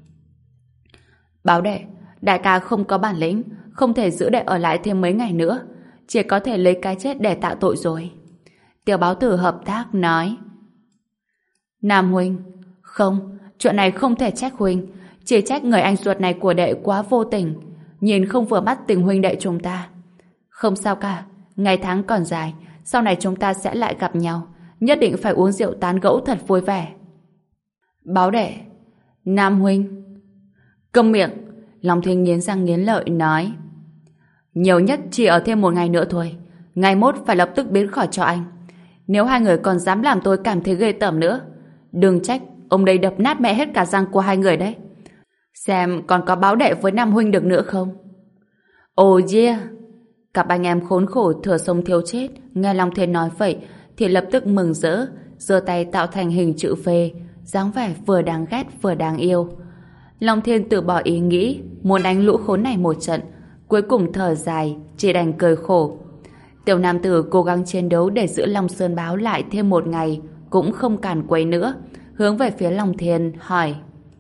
Báo đệ, đại ca không có bản lĩnh, không thể giữ đệ ở lại thêm mấy ngày nữa, chỉ có thể lấy cái chết để tạ tội rồi. Tiểu báo tử hợp tác nói: Nam huynh, không, chuyện này không thể trách huynh, chỉ trách người anh ruột này của đệ quá vô tình, nhìn không vừa mắt tình huynh đệ chúng ta. Không sao cả, ngày tháng còn dài, sau này chúng ta sẽ lại gặp nhau, nhất định phải uống rượu tán gẫu thật vui vẻ. Báo đệ, Nam huynh. Câm miệng! Long Thiên nghiến răng nghiến lợi nói: Nhiều nhất chỉ ở thêm một ngày nữa thôi, ngày mốt phải lập tức biến khỏi cho anh. Nếu hai người còn dám làm tôi cảm thấy ghê tởm nữa, đừng trách ông đây đập nát mẹ hết cả răng của hai người đấy. Xem còn có báo đệ với Nam huynh được nữa không? Oh yeah! Cặp anh em khốn khổ thừa sống thiếu chết nghe Long Thiên nói vậy thì lập tức mừng rỡ, giơ tay tạo thành hình chữ V, dáng vẻ vừa đáng ghét vừa đáng yêu. Long Thiên từ bỏ ý nghĩ muốn đánh lũ khốn này một trận, cuối cùng thở dài, chỉ đành cười khổ. Tiểu nam tử cố gắng chiến đấu để giữ Long Sơn Báo lại thêm một ngày, cũng không cản quấy nữa, hướng về phía Long Thiên hỏi: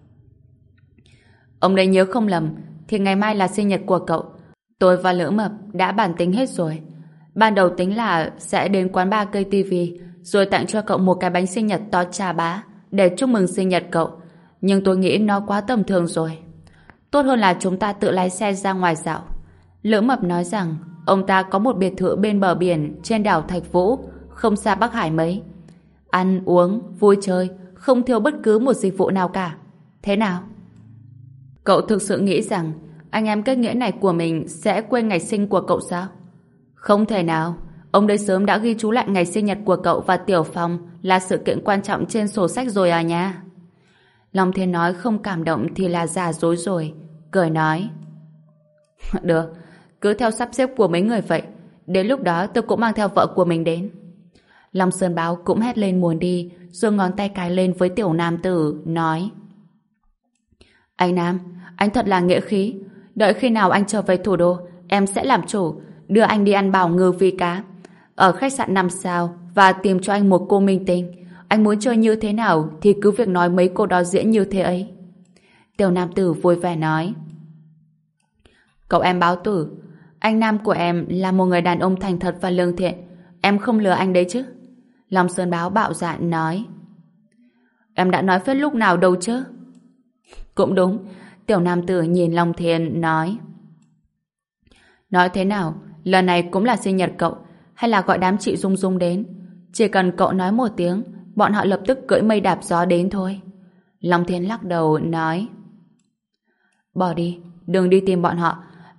Ông đây nhớ không lầm thì ngày mai là sinh nhật của cậu. Tôi và Lữ Mập đã bàn tính hết rồi. Ban đầu tính là sẽ đến quán bar cây tivi rồi tặng cho cậu một cái bánh sinh nhật to chà bá để chúc mừng sinh nhật cậu, nhưng tôi nghĩ nó quá tầm thường rồi. Tốt hơn là chúng ta tự lái xe ra ngoài dạo. Lữ Mập nói rằng ông ta có một biệt thự bên bờ biển trên đảo Thạch Vũ, không xa Bắc Hải mấy. Ăn, uống, vui chơi, không thiếu bất cứ một dịch vụ nào cả. Thế nào? Cậu thực sự nghĩ rằng anh em kết nghĩa này của mình sẽ quên ngày sinh của cậu sao? Không thể nào. Ông đây sớm đã ghi chú lại ngày sinh nhật của cậu và Tiểu Phong là sự kiện quan trọng trên sổ sách rồi à nha. Long Thiên nói không cảm động thì là giả dối rồi, cười nói: Được, cứ theo sắp xếp của mấy người vậy. Đến lúc đó tôi cũng mang theo vợ của mình đến. Long Sơn Báo cũng hét lên muốn đi, rồi ngón tay cái lên với tiểu nam tử, nói: Anh Nam, anh thật là nghĩa khí. Đợi khi nào anh trở về thủ đô, em sẽ làm chủ, đưa anh đi ăn bào ngư vi cá ở khách sạn năm sao và tìm cho anh một cô minh tinh. Anh muốn chơi như thế nào thì cứ việc nói mấy cô đó diễn như thế ấy. Tiểu nam tử vui vẻ nói: Cậu em Báo Tử, anh Nam của em là một người đàn ông thành thật và lương thiện, em không lừa anh đấy chứ? Long Sơn Báo bạo dạn nói: Em đã nói phết lúc nào đâu chứ? Cũng đúng. Tiểu nam tử nhìn Long Thiên nói: Nói thế nào, lần này cũng là sinh nhật cậu, hay là gọi đám chị Dung Dung đến? Chỉ cần cậu nói một tiếng, bọn họ lập tức cưỡi mây đạp gió đến thôi. Long Thiên lắc đầu nói: Bỏ đi, đừng đi tìm bọn họ.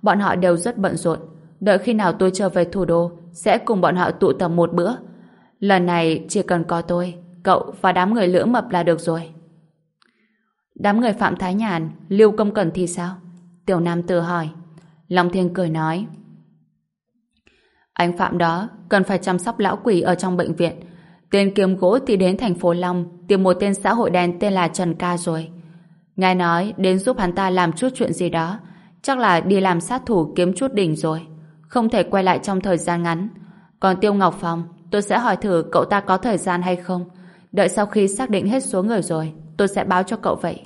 Bọn họ đều rất bận rộn. Đợi khi nào tôi trở về thủ đô, sẽ cùng bọn họ tụ tập một bữa. Lần này chỉ cần có tôi, cậu và đám người lưỡng mập là được rồi. Đám người Phạm Thái Nhàn, Lưu Công Cẩn thì sao? Tiểu Nam Tử hỏi. Long Thiên cười nói. Anh Phạm đó cần phải chăm sóc lão quỷ ở trong bệnh viện. Tên kiếm gỗ thì đến thành phố Long tìm một tên xã hội đen tên là Trần Ca rồi. Nghe nói đến giúp hắn ta làm chút chuyện gì đó. Chắc là đi làm sát thủ kiếm chút đỉnh rồi. Không thể quay lại trong thời gian ngắn. Còn Tiêu Ngọc Phong, tôi sẽ hỏi thử cậu ta có thời gian hay không. Đợi sau khi xác định hết số người rồi, tôi sẽ báo cho cậu vậy.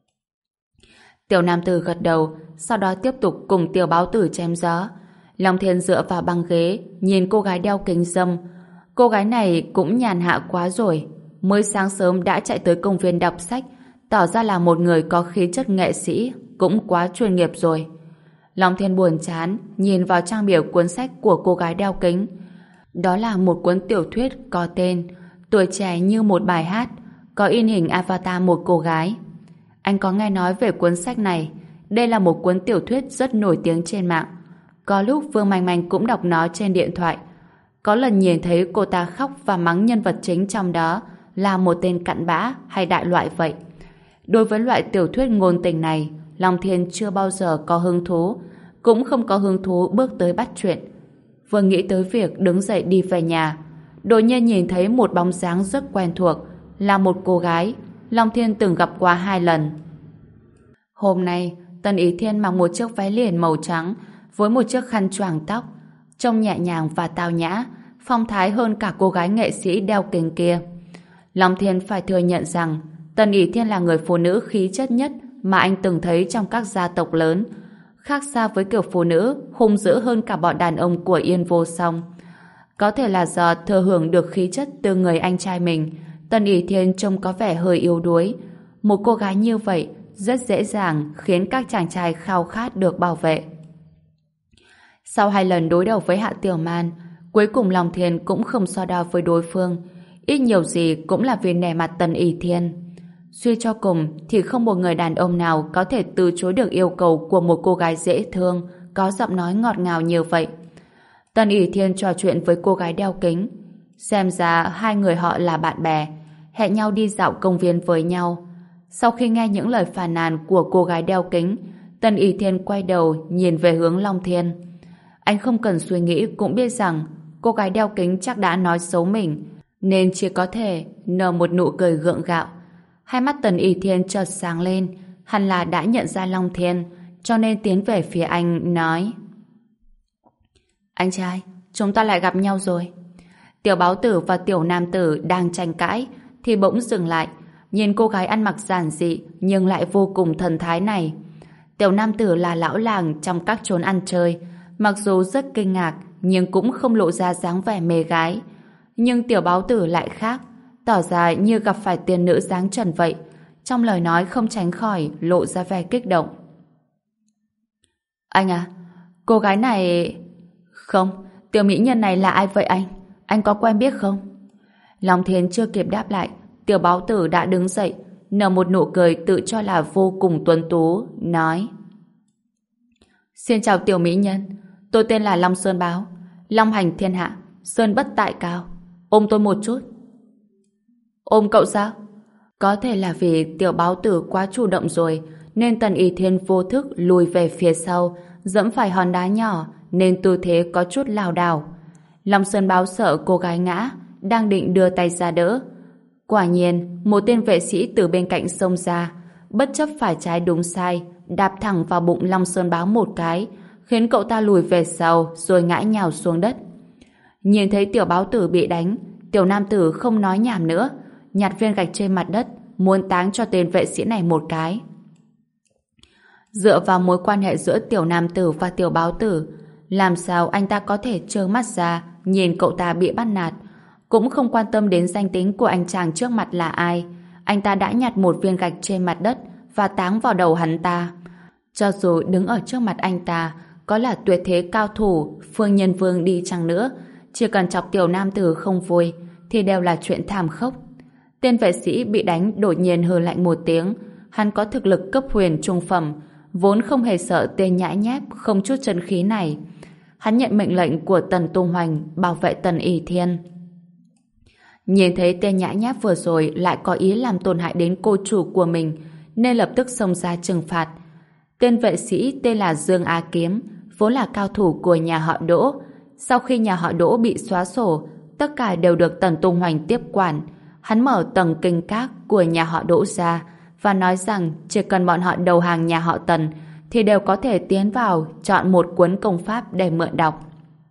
Tiểu Nam Tử gật đầu, sau đó tiếp tục cùng Tiểu Báo Tử chém gió. Long Thiên dựa vào băng ghế, nhìn cô gái đeo kính râm. Cô gái này cũng nhàn hạ quá rồi. Mới sáng sớm đã chạy tới công viên đọc sách, tỏ ra là một người có khí chất nghệ sĩ, cũng quá chuyên nghiệp rồi. Long Thiên buồn chán, nhìn vào trang bìa cuốn sách của cô gái đeo kính. Đó là một cuốn tiểu thuyết có tên Tuổi trẻ như một bài hát, có in hình avatar một cô gái. Anh có nghe nói về cuốn sách này. Đây là một cuốn tiểu thuyết rất nổi tiếng trên mạng. Có lúc Vương Manh Manh cũng đọc nó trên điện thoại. Có lần nhìn thấy cô ta khóc và mắng nhân vật chính trong đó là một tên cặn bã hay đại loại vậy. Đối với loại tiểu thuyết ngôn tình này, Long Thiên chưa bao giờ có hứng thú, cũng không có hứng thú bước tới bắt chuyện. Vừa nghĩ tới việc đứng dậy đi về nhà, đột nhiên nhìn thấy một bóng dáng rất quen thuộc, là một cô gái Long Thiên từng gặp qua hai lần. Hôm nay, Tần Ý Thiên mặc một chiếc váy liền màu trắng với một chiếc khăn choàng tóc, trông nhẹ nhàng và tao nhã, phong thái hơn cả cô gái nghệ sĩ đeo kính kia. Long Thiên phải thừa nhận rằng Tần Ý Thiên là người phụ nữ khí chất nhất mà anh từng thấy trong các gia tộc lớn, khác xa với kiểu phụ nữ hung dữ hơn cả bọn đàn ông của Yên Vô Song. Có thể là do thừa hưởng được khí chất từ người anh trai mình, Tần Ý Thiên trông có vẻ hơi yếu đuối. Một cô gái như vậy rất dễ dàng khiến các chàng trai khao khát được bảo vệ. Sau hai lần đối đầu với Hạ Tiểu Man, cuối cùng Long Thiên cũng không so đo với đối phương. Ít nhiều gì cũng là vì nể mặt Tần Ý Thiên. Suy cho cùng thì không một người đàn ông nào có thể từ chối được yêu cầu của một cô gái dễ thương, có giọng nói ngọt ngào như vậy. Tần Ý Thiên trò chuyện với cô gái đeo kính. Xem ra hai người họ là bạn bè, hẹn nhau đi dạo công viên với nhau. Sau khi nghe những lời phàn nàn của cô gái đeo kính, Tần Ý Thiên quay đầu nhìn về hướng Long Thiên. Anh không cần suy nghĩ cũng biết rằng cô gái đeo kính chắc đã nói xấu mình, nên chỉ có thể nở một nụ cười gượng gạo. Hai mắt Tần Ý Thiên chợt sáng lên, hẳn là đã nhận ra Long Thiên, cho nên tiến về phía anh, nói: Anh trai, chúng ta lại gặp nhau rồi. Tiểu Báo Tử và Tiểu Nam Tử đang tranh cãi, thì bỗng dừng lại, nhìn cô gái ăn mặc giản dị nhưng lại vô cùng thần thái này. Tiểu Nam Tử là lão làng trong các chốn ăn chơi, mặc dù rất kinh ngạc nhưng cũng không lộ ra dáng vẻ mê gái. Nhưng Tiểu Báo Tử lại khác, tỏ ra như gặp phải tiên nữ dáng trần vậy, trong lời nói không tránh khỏi lộ ra vẻ kích động. Anh à, cô gái này... Không, tiểu mỹ nhân này là ai vậy anh? Anh có quen biết không? Long Thiên chưa kịp đáp lại, Tiểu Báo Tử đã đứng dậy, nở một nụ cười tự cho là vô cùng tuấn tú, nói: Xin chào tiểu mỹ nhân, tôi tên là Long Sơn Báo, Long hành thiên hạ, Sơn bất tại cao. Ôm tôi một chút. Ôm cậu sao? Có thể là vì Tiểu Báo Tử quá chủ động rồi, nên Tần Ý Thiên vô thức lùi về phía sau, dẫm phải hòn đá nhỏ, nên tư thế có chút lảo đảo. Long Sơn Báo sợ cô gái ngã, đang định đưa tay ra đỡ. Quả nhiên, một tên vệ sĩ từ bên cạnh xông ra, bất chấp phải trái đúng sai, đạp thẳng vào bụng Long Sơn Báo một cái, khiến cậu ta lùi về sau rồi ngã nhào xuống đất. Nhìn thấy Tiểu Báo Tử bị đánh, Tiểu Nam Tử không nói nhảm nữa, nhặt viên gạch trên mặt đất, muốn táng cho tên vệ sĩ này một cái. Dựa vào mối quan hệ giữa Tiểu Nam Tử và Tiểu Báo Tử, làm sao anh ta có thể trơ mắt ra nhìn cậu ta bị bắt nạt? Cũng không quan tâm đến danh tính của anh chàng trước mặt là ai, anh ta đã nhặt một viên gạch trên mặt đất và táng vào đầu hắn ta. Cho dù đứng ở trước mặt anh ta có là tuyệt thế cao thủ Phương Nhân Vương đi chăng nữa, chỉ cần chọc Tiểu Nam Tử không vui thì đều là chuyện thảm khốc. Tên vệ sĩ bị đánh đột nhiên hừ lạnh một tiếng. Hắn có thực lực cấp huyền trung phẩm, vốn không hề sợ tên nhãi nhép không chút chân khí này. Hắn nhận mệnh lệnh của Tần Tung Hoành bảo vệ Tần ỷ Thiên. Nhìn thấy tên nhãi nhép vừa rồi lại có ý làm tổn hại đến cô chủ của mình, nên lập tức xông ra trừng phạt. Tên vệ sĩ tên là Dương A Kiếm, vốn là cao thủ của nhà họ Đỗ. Sau khi nhà họ Đỗ bị xóa sổ, tất cả đều được Tần Tung Hoành tiếp quản. Hắn mở tầng kinh các của nhà họ Đỗ ra và nói rằng chỉ cần bọn họ đầu hàng nhà họ Tần thì đều có thể tiến vào chọn một cuốn công pháp để mượn đọc.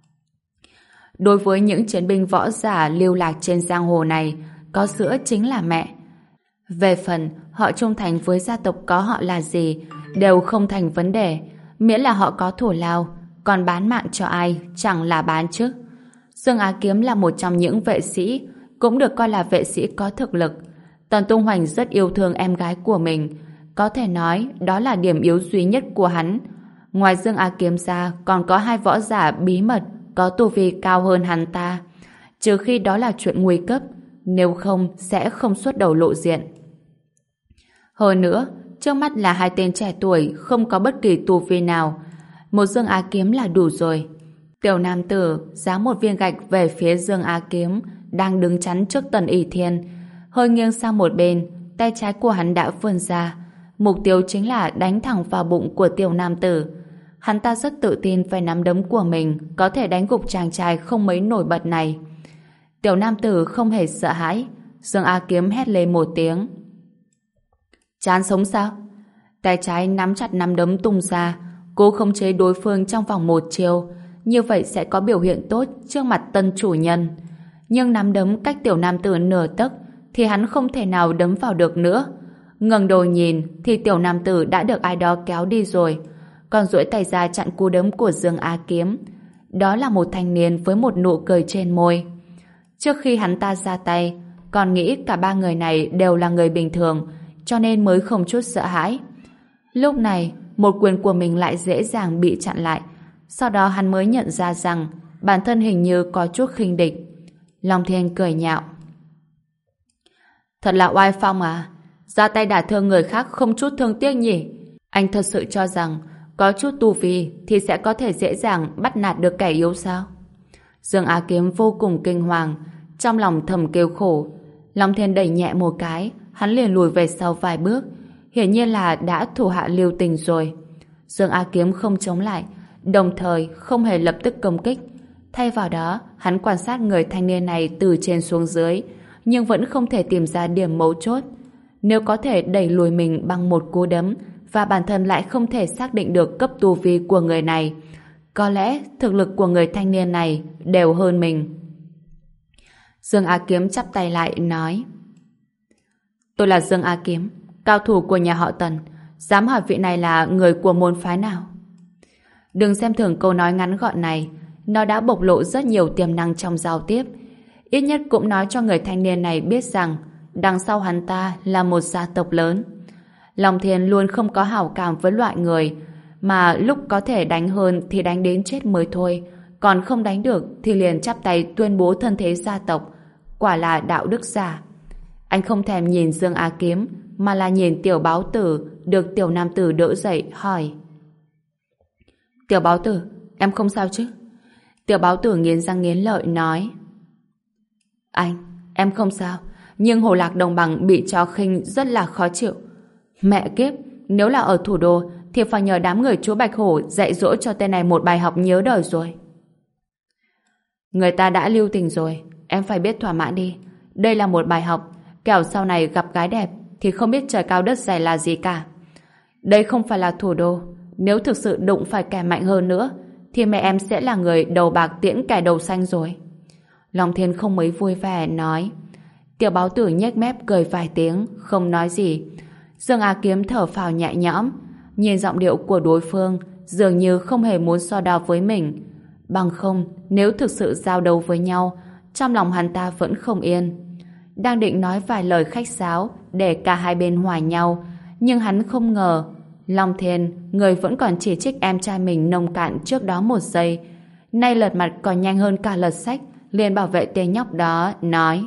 Đối với những chiến binh võ giả lưu lạc trên giang hồ này, có sữa chính là mẹ. Về phần họ trung thành với gia tộc có họ là gì đều không thành vấn đề, miễn là họ có thù lao, còn bán mạng cho ai chẳng là bán chứ. Dương Á Kiếm là một trong những vệ sĩ, cũng được coi là vệ sĩ có thực lực. Tần Tung Hoành rất yêu thương em gái của mình, có thể nói đó là điểm yếu duy nhất của hắn. Ngoài Dương Á Kiếm ra còn có hai võ giả bí mật có tu vi cao hơn hắn ta, trừ khi đó là chuyện nguy cấp, nếu không sẽ không xuất đầu lộ diện. Hơn nữa, trước mắt là hai tên trẻ tuổi không có bất kỳ tu vi nào, một Dương Á Kiếm là đủ rồi. Tiểu nam tử giáng một viên gạch về phía Dương Á Kiếm đang đứng chắn trước Tần ỷ Thiên, hơi nghiêng sang một bên, tay trái của hắn đã vươn ra, mục tiêu chính là đánh thẳng vào bụng của tiểu nam tử. Hắn ta rất tự tin về nắm đấm của mình có thể đánh gục chàng trai không mấy nổi bật này. Tiểu nam tử không hề sợ hãi. Dương Á Kiếm hét lên một tiếng. Chán sống sao? Tay trái nắm chặt nắm đấm tung ra, cố khống chế đối phương trong vòng một chiêu, như vậy sẽ có biểu hiện tốt trước mặt tân chủ nhân. Nhưng nắm đấm cách tiểu nam tử nửa tấc thì hắn không thể nào đấm vào được nữa. Ngẩng đầu nhìn thì tiểu nam tử đã được ai đó kéo đi rồi, còn duỗi tay ra chặn cú đấm của Dương Á Kiếm. Đó là một thanh niên với một nụ cười trên môi. Trước khi hắn ta ra tay, còn nghĩ cả ba người này đều là người bình thường, cho nên mới không chút sợ hãi. Lúc này, một quyền của mình lại dễ dàng bị chặn lại. Sau đó hắn mới nhận ra rằng bản thân hình như có chút khinh địch. Long Thiên cười nhạo. Thật là oai phong à? Ra tay đả thương người khác không chút thương tiếc nhỉ? Anh thật sự cho rằng có chút tu vi thì sẽ có thể dễ dàng bắt nạt được kẻ yếu sao? Dương Á Kiếm vô cùng kinh hoàng, trong lòng thầm kêu khổ. Long Thiên đẩy nhẹ một cái, hắn liền lùi về sau vài bước, hiển nhiên là đã thủ hạ lưu tình rồi. Dương Á Kiếm không chống lại, đồng thời không hề lập tức công kích. Thay vào đó, hắn quan sát người thanh niên này từ trên xuống dưới, nhưng vẫn không thể tìm ra điểm mấu chốt. Nếu có thể đẩy lùi mình bằng một cú đấm và bản thân lại không thể xác định được cấp tu vi của người này, có lẽ thực lực của người thanh niên này đều hơn mình. Dương Á Kiếm chắp tay lại nói: Tôi là Dương Á Kiếm, cao thủ của nhà họ Tần, dám hỏi vị này là người của môn phái nào? Đừng xem thường câu nói ngắn gọn này, nó đã bộc lộ rất nhiều tiềm năng trong giao tiếp. Ít nhất cũng nói cho người thanh niên này biết rằng đằng sau hắn ta là một gia tộc lớn. Long Thiên luôn không có hảo cảm với loại người mà lúc có thể đánh hơn thì đánh đến chết mới thôi, còn không đánh được thì liền chắp tay tuyên bố thân thế gia tộc, quả là đạo đức giả. Anh không thèm nhìn Dương Á Kiếm mà là nhìn tiểu báo tử được tiểu nam tử đỡ dậy hỏi: Tiểu báo tử, em không sao chứ? Tiểu báo tử nghiến răng nghiến lợi nói: Anh, em không sao, nhưng Hồ Lạc Đồng Bằng bị chó khinh rất là khó chịu. Mẹ kiếp, nếu là ở thủ đô thì phải nhờ đám người chúa Bạch Hổ dạy dỗ cho tên này một bài học nhớ đời rồi. Người ta đã lưu tình rồi, em phải biết thỏa mãn đi. Đây là một bài học, kẻo sau này gặp gái đẹp thì không biết trời cao đất dày là gì cả. Đây không phải là thủ đô, nếu thực sự đụng phải kẻ mạnh hơn nữa thì mẹ em sẽ là người đầu bạc tiễn kẻ đầu xanh rồi. Long Thiên không mấy vui vẻ nói. Tiểu báo tử nhếch mép cười vài tiếng, không nói gì. Dương Á Kiếm thở phào nhẹ nhõm, nhìn giọng điệu của đối phương dường như không hề muốn so đo với mình. Bằng không, nếu thực sự giao đấu với nhau, trong lòng hắn ta vẫn không yên. Đang định nói vài lời khách sáo để cả hai bên hòa nhau, nhưng hắn không ngờ Long Thiên, người vẫn còn chỉ trích em trai mình nông cạn trước đó một giây, nay lật mặt còn nhanh hơn cả lật sách, liền bảo vệ tên nhóc đó, nói: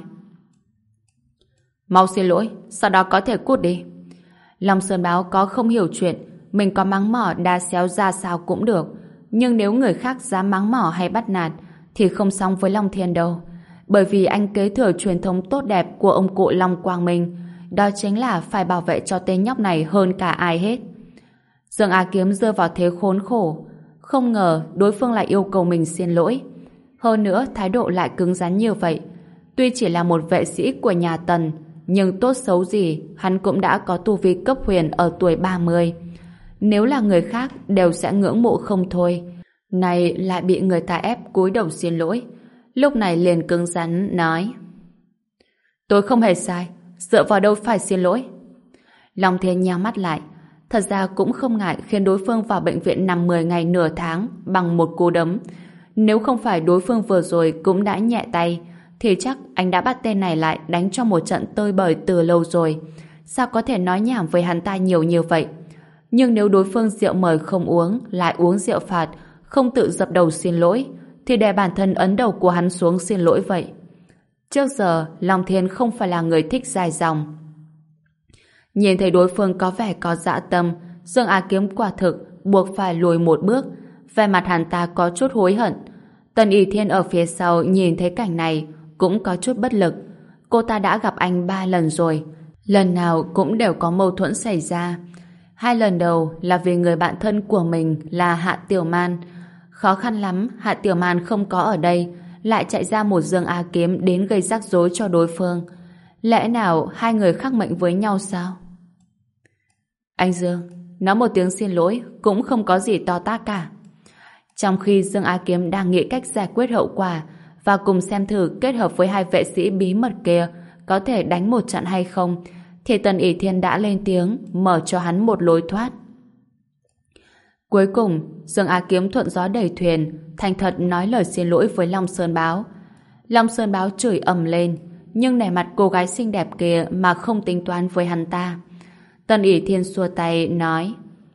Mau xin lỗi, sau đó có thể cút đi. Long Sơn Báo có không hiểu chuyện, mình có mắng mỏ đa xéo ra sao cũng được. Nhưng nếu người khác dám mắng mỏ hay bắt nạt thì không xong với Long Thiên đâu. Bởi vì anh kế thừa truyền thống tốt đẹp của ông cụ Long Quang Minh. Đó chính là phải bảo vệ cho tên nhóc này hơn cả ai hết. Dương Á Kiếm rơi vào thế khốn khổ. Không ngờ đối phương lại yêu cầu mình xin lỗi. Hơn nữa thái độ lại cứng rắn như vậy. Tuy chỉ là một vệ sĩ của nhà Tần, nhưng tốt xấu gì hắn cũng đã có tu vi cấp huyền ở tuổi ba mươi. Nếu là người khác đều sẽ ngưỡng mộ không thôi. Này lại bị người ta ép cúi đầu xin lỗi. Lúc này liền cứng rắn nói: tôi không hề sai, dựa vào đâu phải xin lỗi. Long Thiên nhắm mắt lại. Thật ra cũng không ngại khiến đối phương vào bệnh viện nằm mười ngày nửa tháng bằng một cú đấm. Nếu không phải đối phương vừa rồi cũng đã nhẹ tay thì chắc anh đã bắt tên này lại đánh cho một trận tơi bời từ lâu rồi. Sao có thể nói nhảm với hắn ta nhiều như vậy? Nhưng nếu đối phương rượu mời không uống lại uống rượu phạt, không tự dập đầu xin lỗi thì để bản thân ấn đầu của hắn xuống xin lỗi vậy. Trước giờ Long Thiên không phải là người thích dài dòng. Nhìn thấy đối phương có vẻ có dã tâm, Dương Á Kiếm quả thực buộc phải lùi một bước. Vẻ mặt hắn ta có chút hối hận. Tần ỷ Thiên ở phía sau nhìn thấy cảnh này cũng có chút bất lực. Cô ta đã gặp anh ba lần rồi, lần nào cũng đều có mâu thuẫn xảy ra. Hai lần đầu là vì người bạn thân của mình là Hạ Tiểu Man. Khó khăn lắm Hạ Tiểu Man không có ở đây, lại chạy ra một Dương Á Kiếm đến gây rắc rối cho đối phương. Lẽ nào hai người khác mệnh với nhau sao? Anh Dương, nói một tiếng xin lỗi cũng không có gì to tát cả. Trong khi Dương Á Kiếm đang nghĩ cách giải quyết hậu quả và cùng xem thử kết hợp với hai vệ sĩ bí mật kia có thể đánh một trận hay không, thì Tần ỷ Thiên đã lên tiếng mở cho hắn một lối thoát. Cuối cùng, Dương Á Kiếm thuận gió đẩy thuyền, thành thật nói lời xin lỗi với Long Sơn Báo. Long Sơn Báo chửi ầm lên, nhưng nể mặt cô gái xinh đẹp kia mà không tính toán với hắn ta. Tần ỷ Thiên xua tay nói: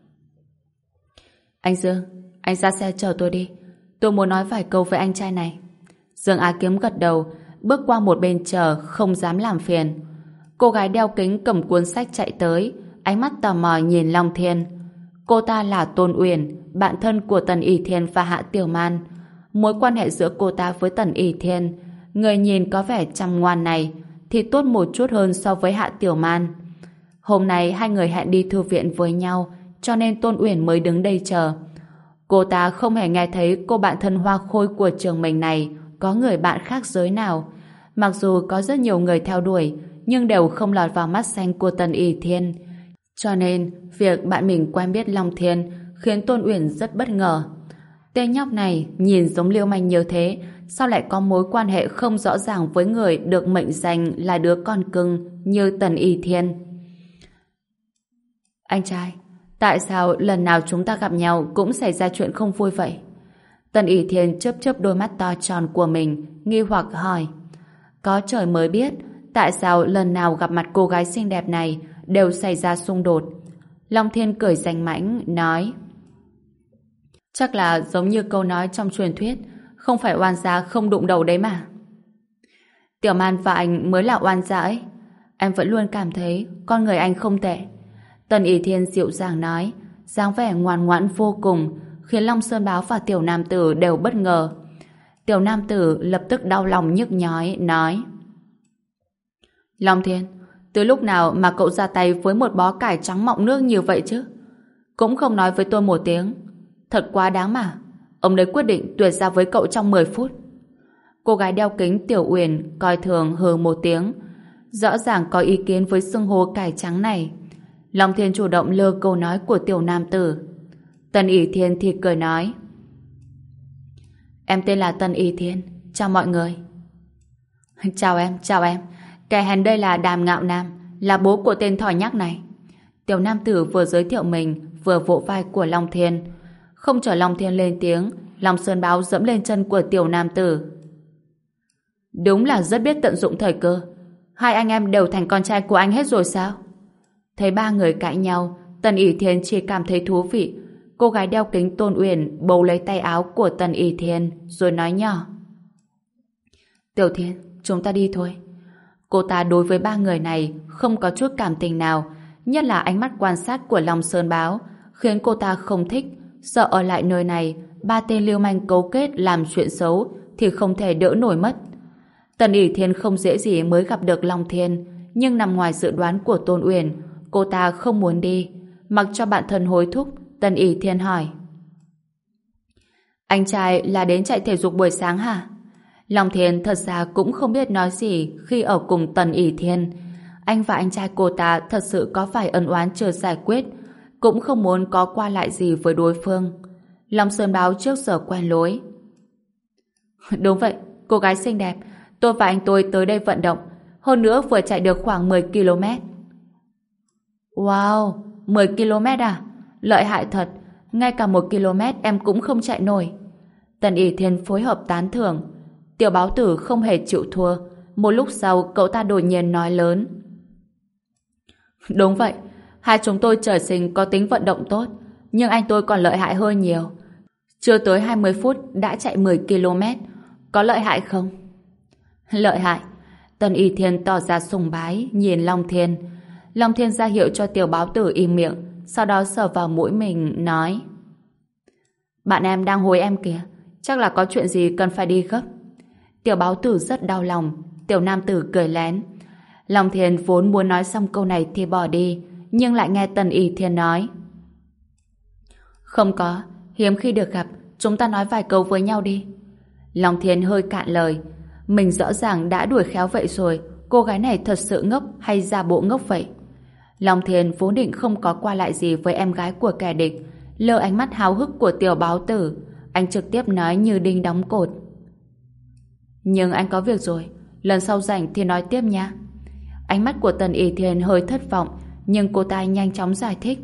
anh Dương, anh ra xe chờ tôi đi, tôi muốn nói vài câu với anh trai này. Dương Á Kiếm gật đầu, bước qua một bên chờ, không dám làm phiền. Cô gái đeo kính cầm cuốn sách chạy tới, ánh mắt tò mò nhìn Long Thiên. Cô ta là Tôn Uyển, bạn thân của Tần ỷ Thiên và Hạ Tiểu Man. Mối quan hệ giữa cô ta với Tần ỷ Thiên, người nhìn có vẻ chăm ngoan này, thì tốt một chút hơn so với Hạ Tiểu Man. Hôm nay hai người hẹn đi thư viện với nhau, cho nên Tôn Uyển mới đứng đây chờ. Cô ta không hề nghe thấy cô bạn thân hoa khôi của trường mình này có người bạn khác giới nào. Mặc dù có rất nhiều người theo đuổi, nhưng đều không lọt vào mắt xanh của Tần ỷ Thiên. Cho nên, việc bạn mình quen biết Long Thiên khiến Tôn Uyển rất bất ngờ. Tên nhóc này nhìn giống lưu manh như thế, sao lại có mối quan hệ không rõ ràng với người được mệnh danh là đứa con cưng như Tần ỷ Thiên? Anh trai, tại sao lần nào chúng ta gặp nhau cũng xảy ra chuyện không vui vậy? Tần ỷ Thiên chớp chớp đôi mắt to tròn của mình, nghi hoặc hỏi. Có trời mới biết tại sao lần nào gặp mặt cô gái xinh đẹp này đều xảy ra xung đột. Long Thiên cười danh mãnh nói: chắc là giống như câu nói trong truyền thuyết, không phải oan gia không đụng đầu đấy mà. Tiểu Man và anh mới là oan gia ấy. Em vẫn luôn cảm thấy con người anh không tệ. Tần ỷ Thiên dịu dàng nói, dáng vẻ ngoan ngoãn vô cùng, khiến Long Sơn Báo và Tiểu Nam Tử đều bất ngờ. Tiểu Nam Tử lập tức đau lòng nhức nhói, nói: Long Thiên, từ lúc nào mà cậu ra tay với một bó cải trắng mọng nước như vậy chứ? Cũng không nói với tôi một tiếng. Thật quá đáng mà. Ông đấy quyết định tuyệt giao với cậu trong mười phút. Cô gái đeo kính Tiểu Uyển coi thường hừ một tiếng, rõ ràng có ý kiến với xưng hô cải trắng này. Long Thiên chủ động lơ câu nói của Tiểu Nam Tử. Tần ỷ Thiên thì cười nói: em tên là Tần ỷ Thiên, chào mọi người. Chào em, chào em. Kẻ hèn đây là Đàm Ngạo Nam, là bố của tên thỏ nhắc này. Tiểu Nam Tử vừa giới thiệu mình vừa vỗ vai của Long Thiên. Không chờ Long Thiên lên tiếng, Long Sơn Báo dẫm lên chân của Tiểu Nam Tử. Đúng là rất biết tận dụng thời cơ. Hai anh em đều thành con trai của anh hết rồi sao? Thấy ba người cãi nhau, Tần ỷ Thiên chỉ cảm thấy thú vị. Cô gái đeo kính Tôn Uyển bấu lấy tay áo của Tần ỷ Thiên rồi nói nhỏ: Tiểu Thiên, chúng ta đi thôi. Cô ta đối với ba người này không có chút cảm tình nào, nhất là ánh mắt quan sát của Long Sơn Báo khiến cô ta không thích, sợ ở lại nơi này, ba tên lưu manh cấu kết làm chuyện xấu thì không thể đỡ nổi mất. Tần ỷ Thiên không dễ gì mới gặp được Long Thiên, nhưng nằm ngoài dự đoán của Tôn Uyển, cô ta không muốn đi. Mặc cho bạn thân hối thúc, Tần ỷ Thiên hỏi: Anh trai là đến chạy thể dục buổi sáng hả? Long Thiên thật ra cũng không biết nói gì khi ở cùng Tần ỷ Thiên. Anh và anh trai cô ta thật sự có vài ân oán chưa giải quyết, cũng không muốn có qua lại gì với đối phương. Long Sơn Báo trước giờ quen lối. Đúng vậy, cô gái xinh đẹp, tôi và anh tôi tới đây vận động, hơn nữa vừa chạy được khoảng mười ki lô mét. Wow, mười ki lô mét à? Lợi hại thật, ngay cả một ki lô mét em cũng không chạy nổi. Tần ỷ Thiên phối hợp tán thưởng. Tiểu báo tử không hề chịu thua. Một lúc sau cậu ta đột nhiên nói lớn: Đúng vậy, hai chúng tôi trời sinh có tính vận động tốt, nhưng anh tôi còn lợi hại hơn nhiều. Chưa tới hai mươi phút đã chạy mười ki lô mét. Có lợi hại không? Lợi hại. Tần ỷ Thiên tỏ ra sùng bái nhìn Long Thiên. Long Thiên ra hiệu cho tiểu báo tử im miệng, sau đó sờ vào mũi mình nói: Bạn em đang hối em kìa, chắc là có chuyện gì cần phải đi gấp. Tiểu báo tử rất đau lòng. Tiểu nam tử cười lén. Long Thiên vốn muốn nói xong câu này thì bỏ đi, nhưng lại nghe Tần ỷ Thiên nói: Không có, hiếm khi được gặp, chúng ta nói vài câu với nhau đi. Long Thiên hơi cạn lời. Mình rõ ràng đã đuổi khéo vậy rồi, cô gái này thật sự ngốc hay giả bộ ngốc vậy? Long Thiên vốn định không có qua lại gì với em gái của kẻ địch, lơ ánh mắt háo hức của tiểu báo tử, anh trực tiếp nói như đinh đóng cột: Nhưng anh có việc rồi, lần sau rảnh thì nói tiếp nha. Ánh mắt của Tần ỷ Thiên hơi thất vọng, nhưng cô ta nhanh chóng giải thích: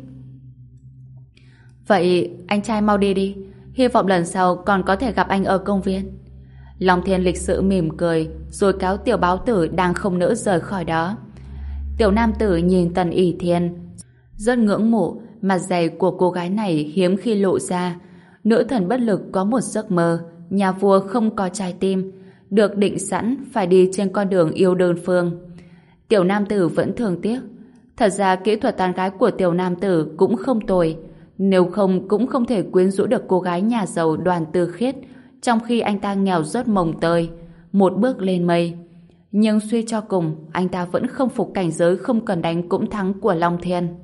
Vậy anh trai mau đi đi, hy vọng lần sau còn có thể gặp anh ở công viên. Long Thiên lịch sự mỉm cười, rồi kéo tiểu báo tử đang không nỡ rời khỏi đó. Tiểu nam tử nhìn Tần ỷ Thiên, rất ngưỡng mộ. Mặt dày của cô gái này hiếm khi lộ ra. Nữ thần bất lực có một giấc mơ, nhà vua không có trái tim, được định sẵn phải đi trên con đường yêu đơn phương. Tiểu nam tử vẫn thương tiếc. Thật ra kỹ thuật tán gái của tiểu nam tử cũng không tồi, nếu không cũng không thể quyến rũ được cô gái nhà giàu Đoàn Tư Khiết, trong khi anh ta nghèo rớt mồng tơi, một bước lên mây. Nhưng suy cho cùng, anh ta vẫn không phục cảnh giới không cần đánh cũng thắng của Long Thiên.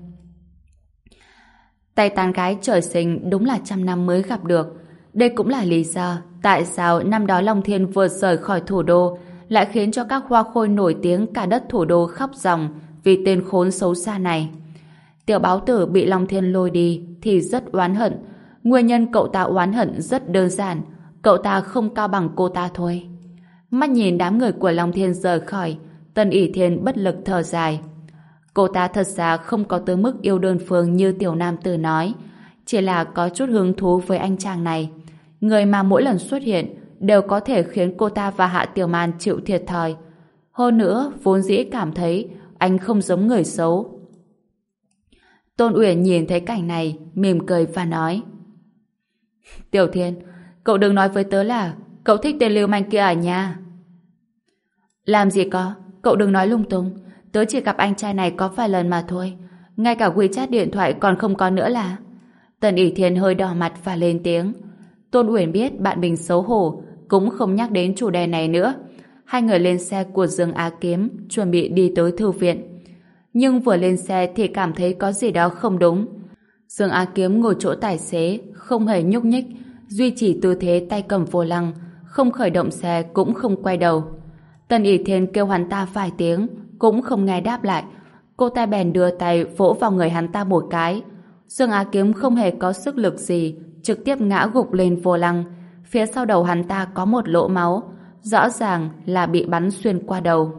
Tay tán gái trời sinh đúng là trăm năm mới gặp được. Đây cũng là lý do tại sao năm đó Long Thiên vừa rời khỏi thủ đô lại khiến cho các hoa khôi nổi tiếng cả đất thủ đô khóc ròng vì tên khốn xấu xa này. Tiểu báo tử bị Long Thiên lôi đi thì rất oán hận. Nguyên nhân cậu ta oán hận rất đơn giản, cậu ta không cao bằng cô ta thôi. Mắt nhìn đám người của Long Thiên rời khỏi, Tần ỷ Thiên bất lực thở dài. Cô ta thật ra không có tới mức yêu đơn phương như tiểu nam tử nói, chỉ là có chút hứng thú với anh chàng này, người mà mỗi lần xuất hiện đều có thể khiến cô ta và Hạ Tiểu Man chịu thiệt thòi. Hơn nữa, vốn dĩ cảm thấy anh không giống người xấu. Tôn Uyển nhìn thấy cảnh này, mỉm cười và nói: Tiểu Thiên, cậu đừng nói với tớ là cậu thích tên lưu manh kia à nha. Làm gì có, cậu đừng nói lung tung. Tớ chỉ gặp anh trai này có vài lần mà thôi, ngay cả WeChat điện thoại còn không có nữa là. Tần ỷ Thiên hơi đỏ mặt và lên tiếng. Tôn Uyển biết bạn mình xấu hổ, cũng không nhắc đến chủ đề này nữa. Hai người lên xe của Dương Á Kiếm, chuẩn bị đi tới thư viện. Nhưng vừa lên xe thì cảm thấy có gì đó không đúng. Dương Á Kiếm ngồi chỗ tài xế, không hề nhúc nhích, duy trì tư thế tay cầm vô lăng, không khởi động xe cũng không quay đầu. Tần ỷ Thiên kêu hắn ta vài tiếng, cũng không nghe đáp lại. Cô ta bèn đưa tay vỗ vào người hắn ta một cái. Dương Á Kiếm không hề có sức lực gì, trực tiếp ngã gục lên vô lăng. Phía sau đầu hắn ta có một lỗ máu, rõ ràng là bị bắn xuyên qua đầu.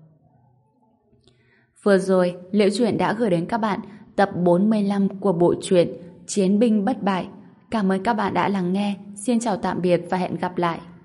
Vừa rồi, Liễu Chuyện đã gửi đến các bạn tập bốn mươi lăm của bộ truyện Chiến binh bất bại. Cảm ơn các bạn đã lắng nghe. Xin chào tạm biệt và hẹn gặp lại.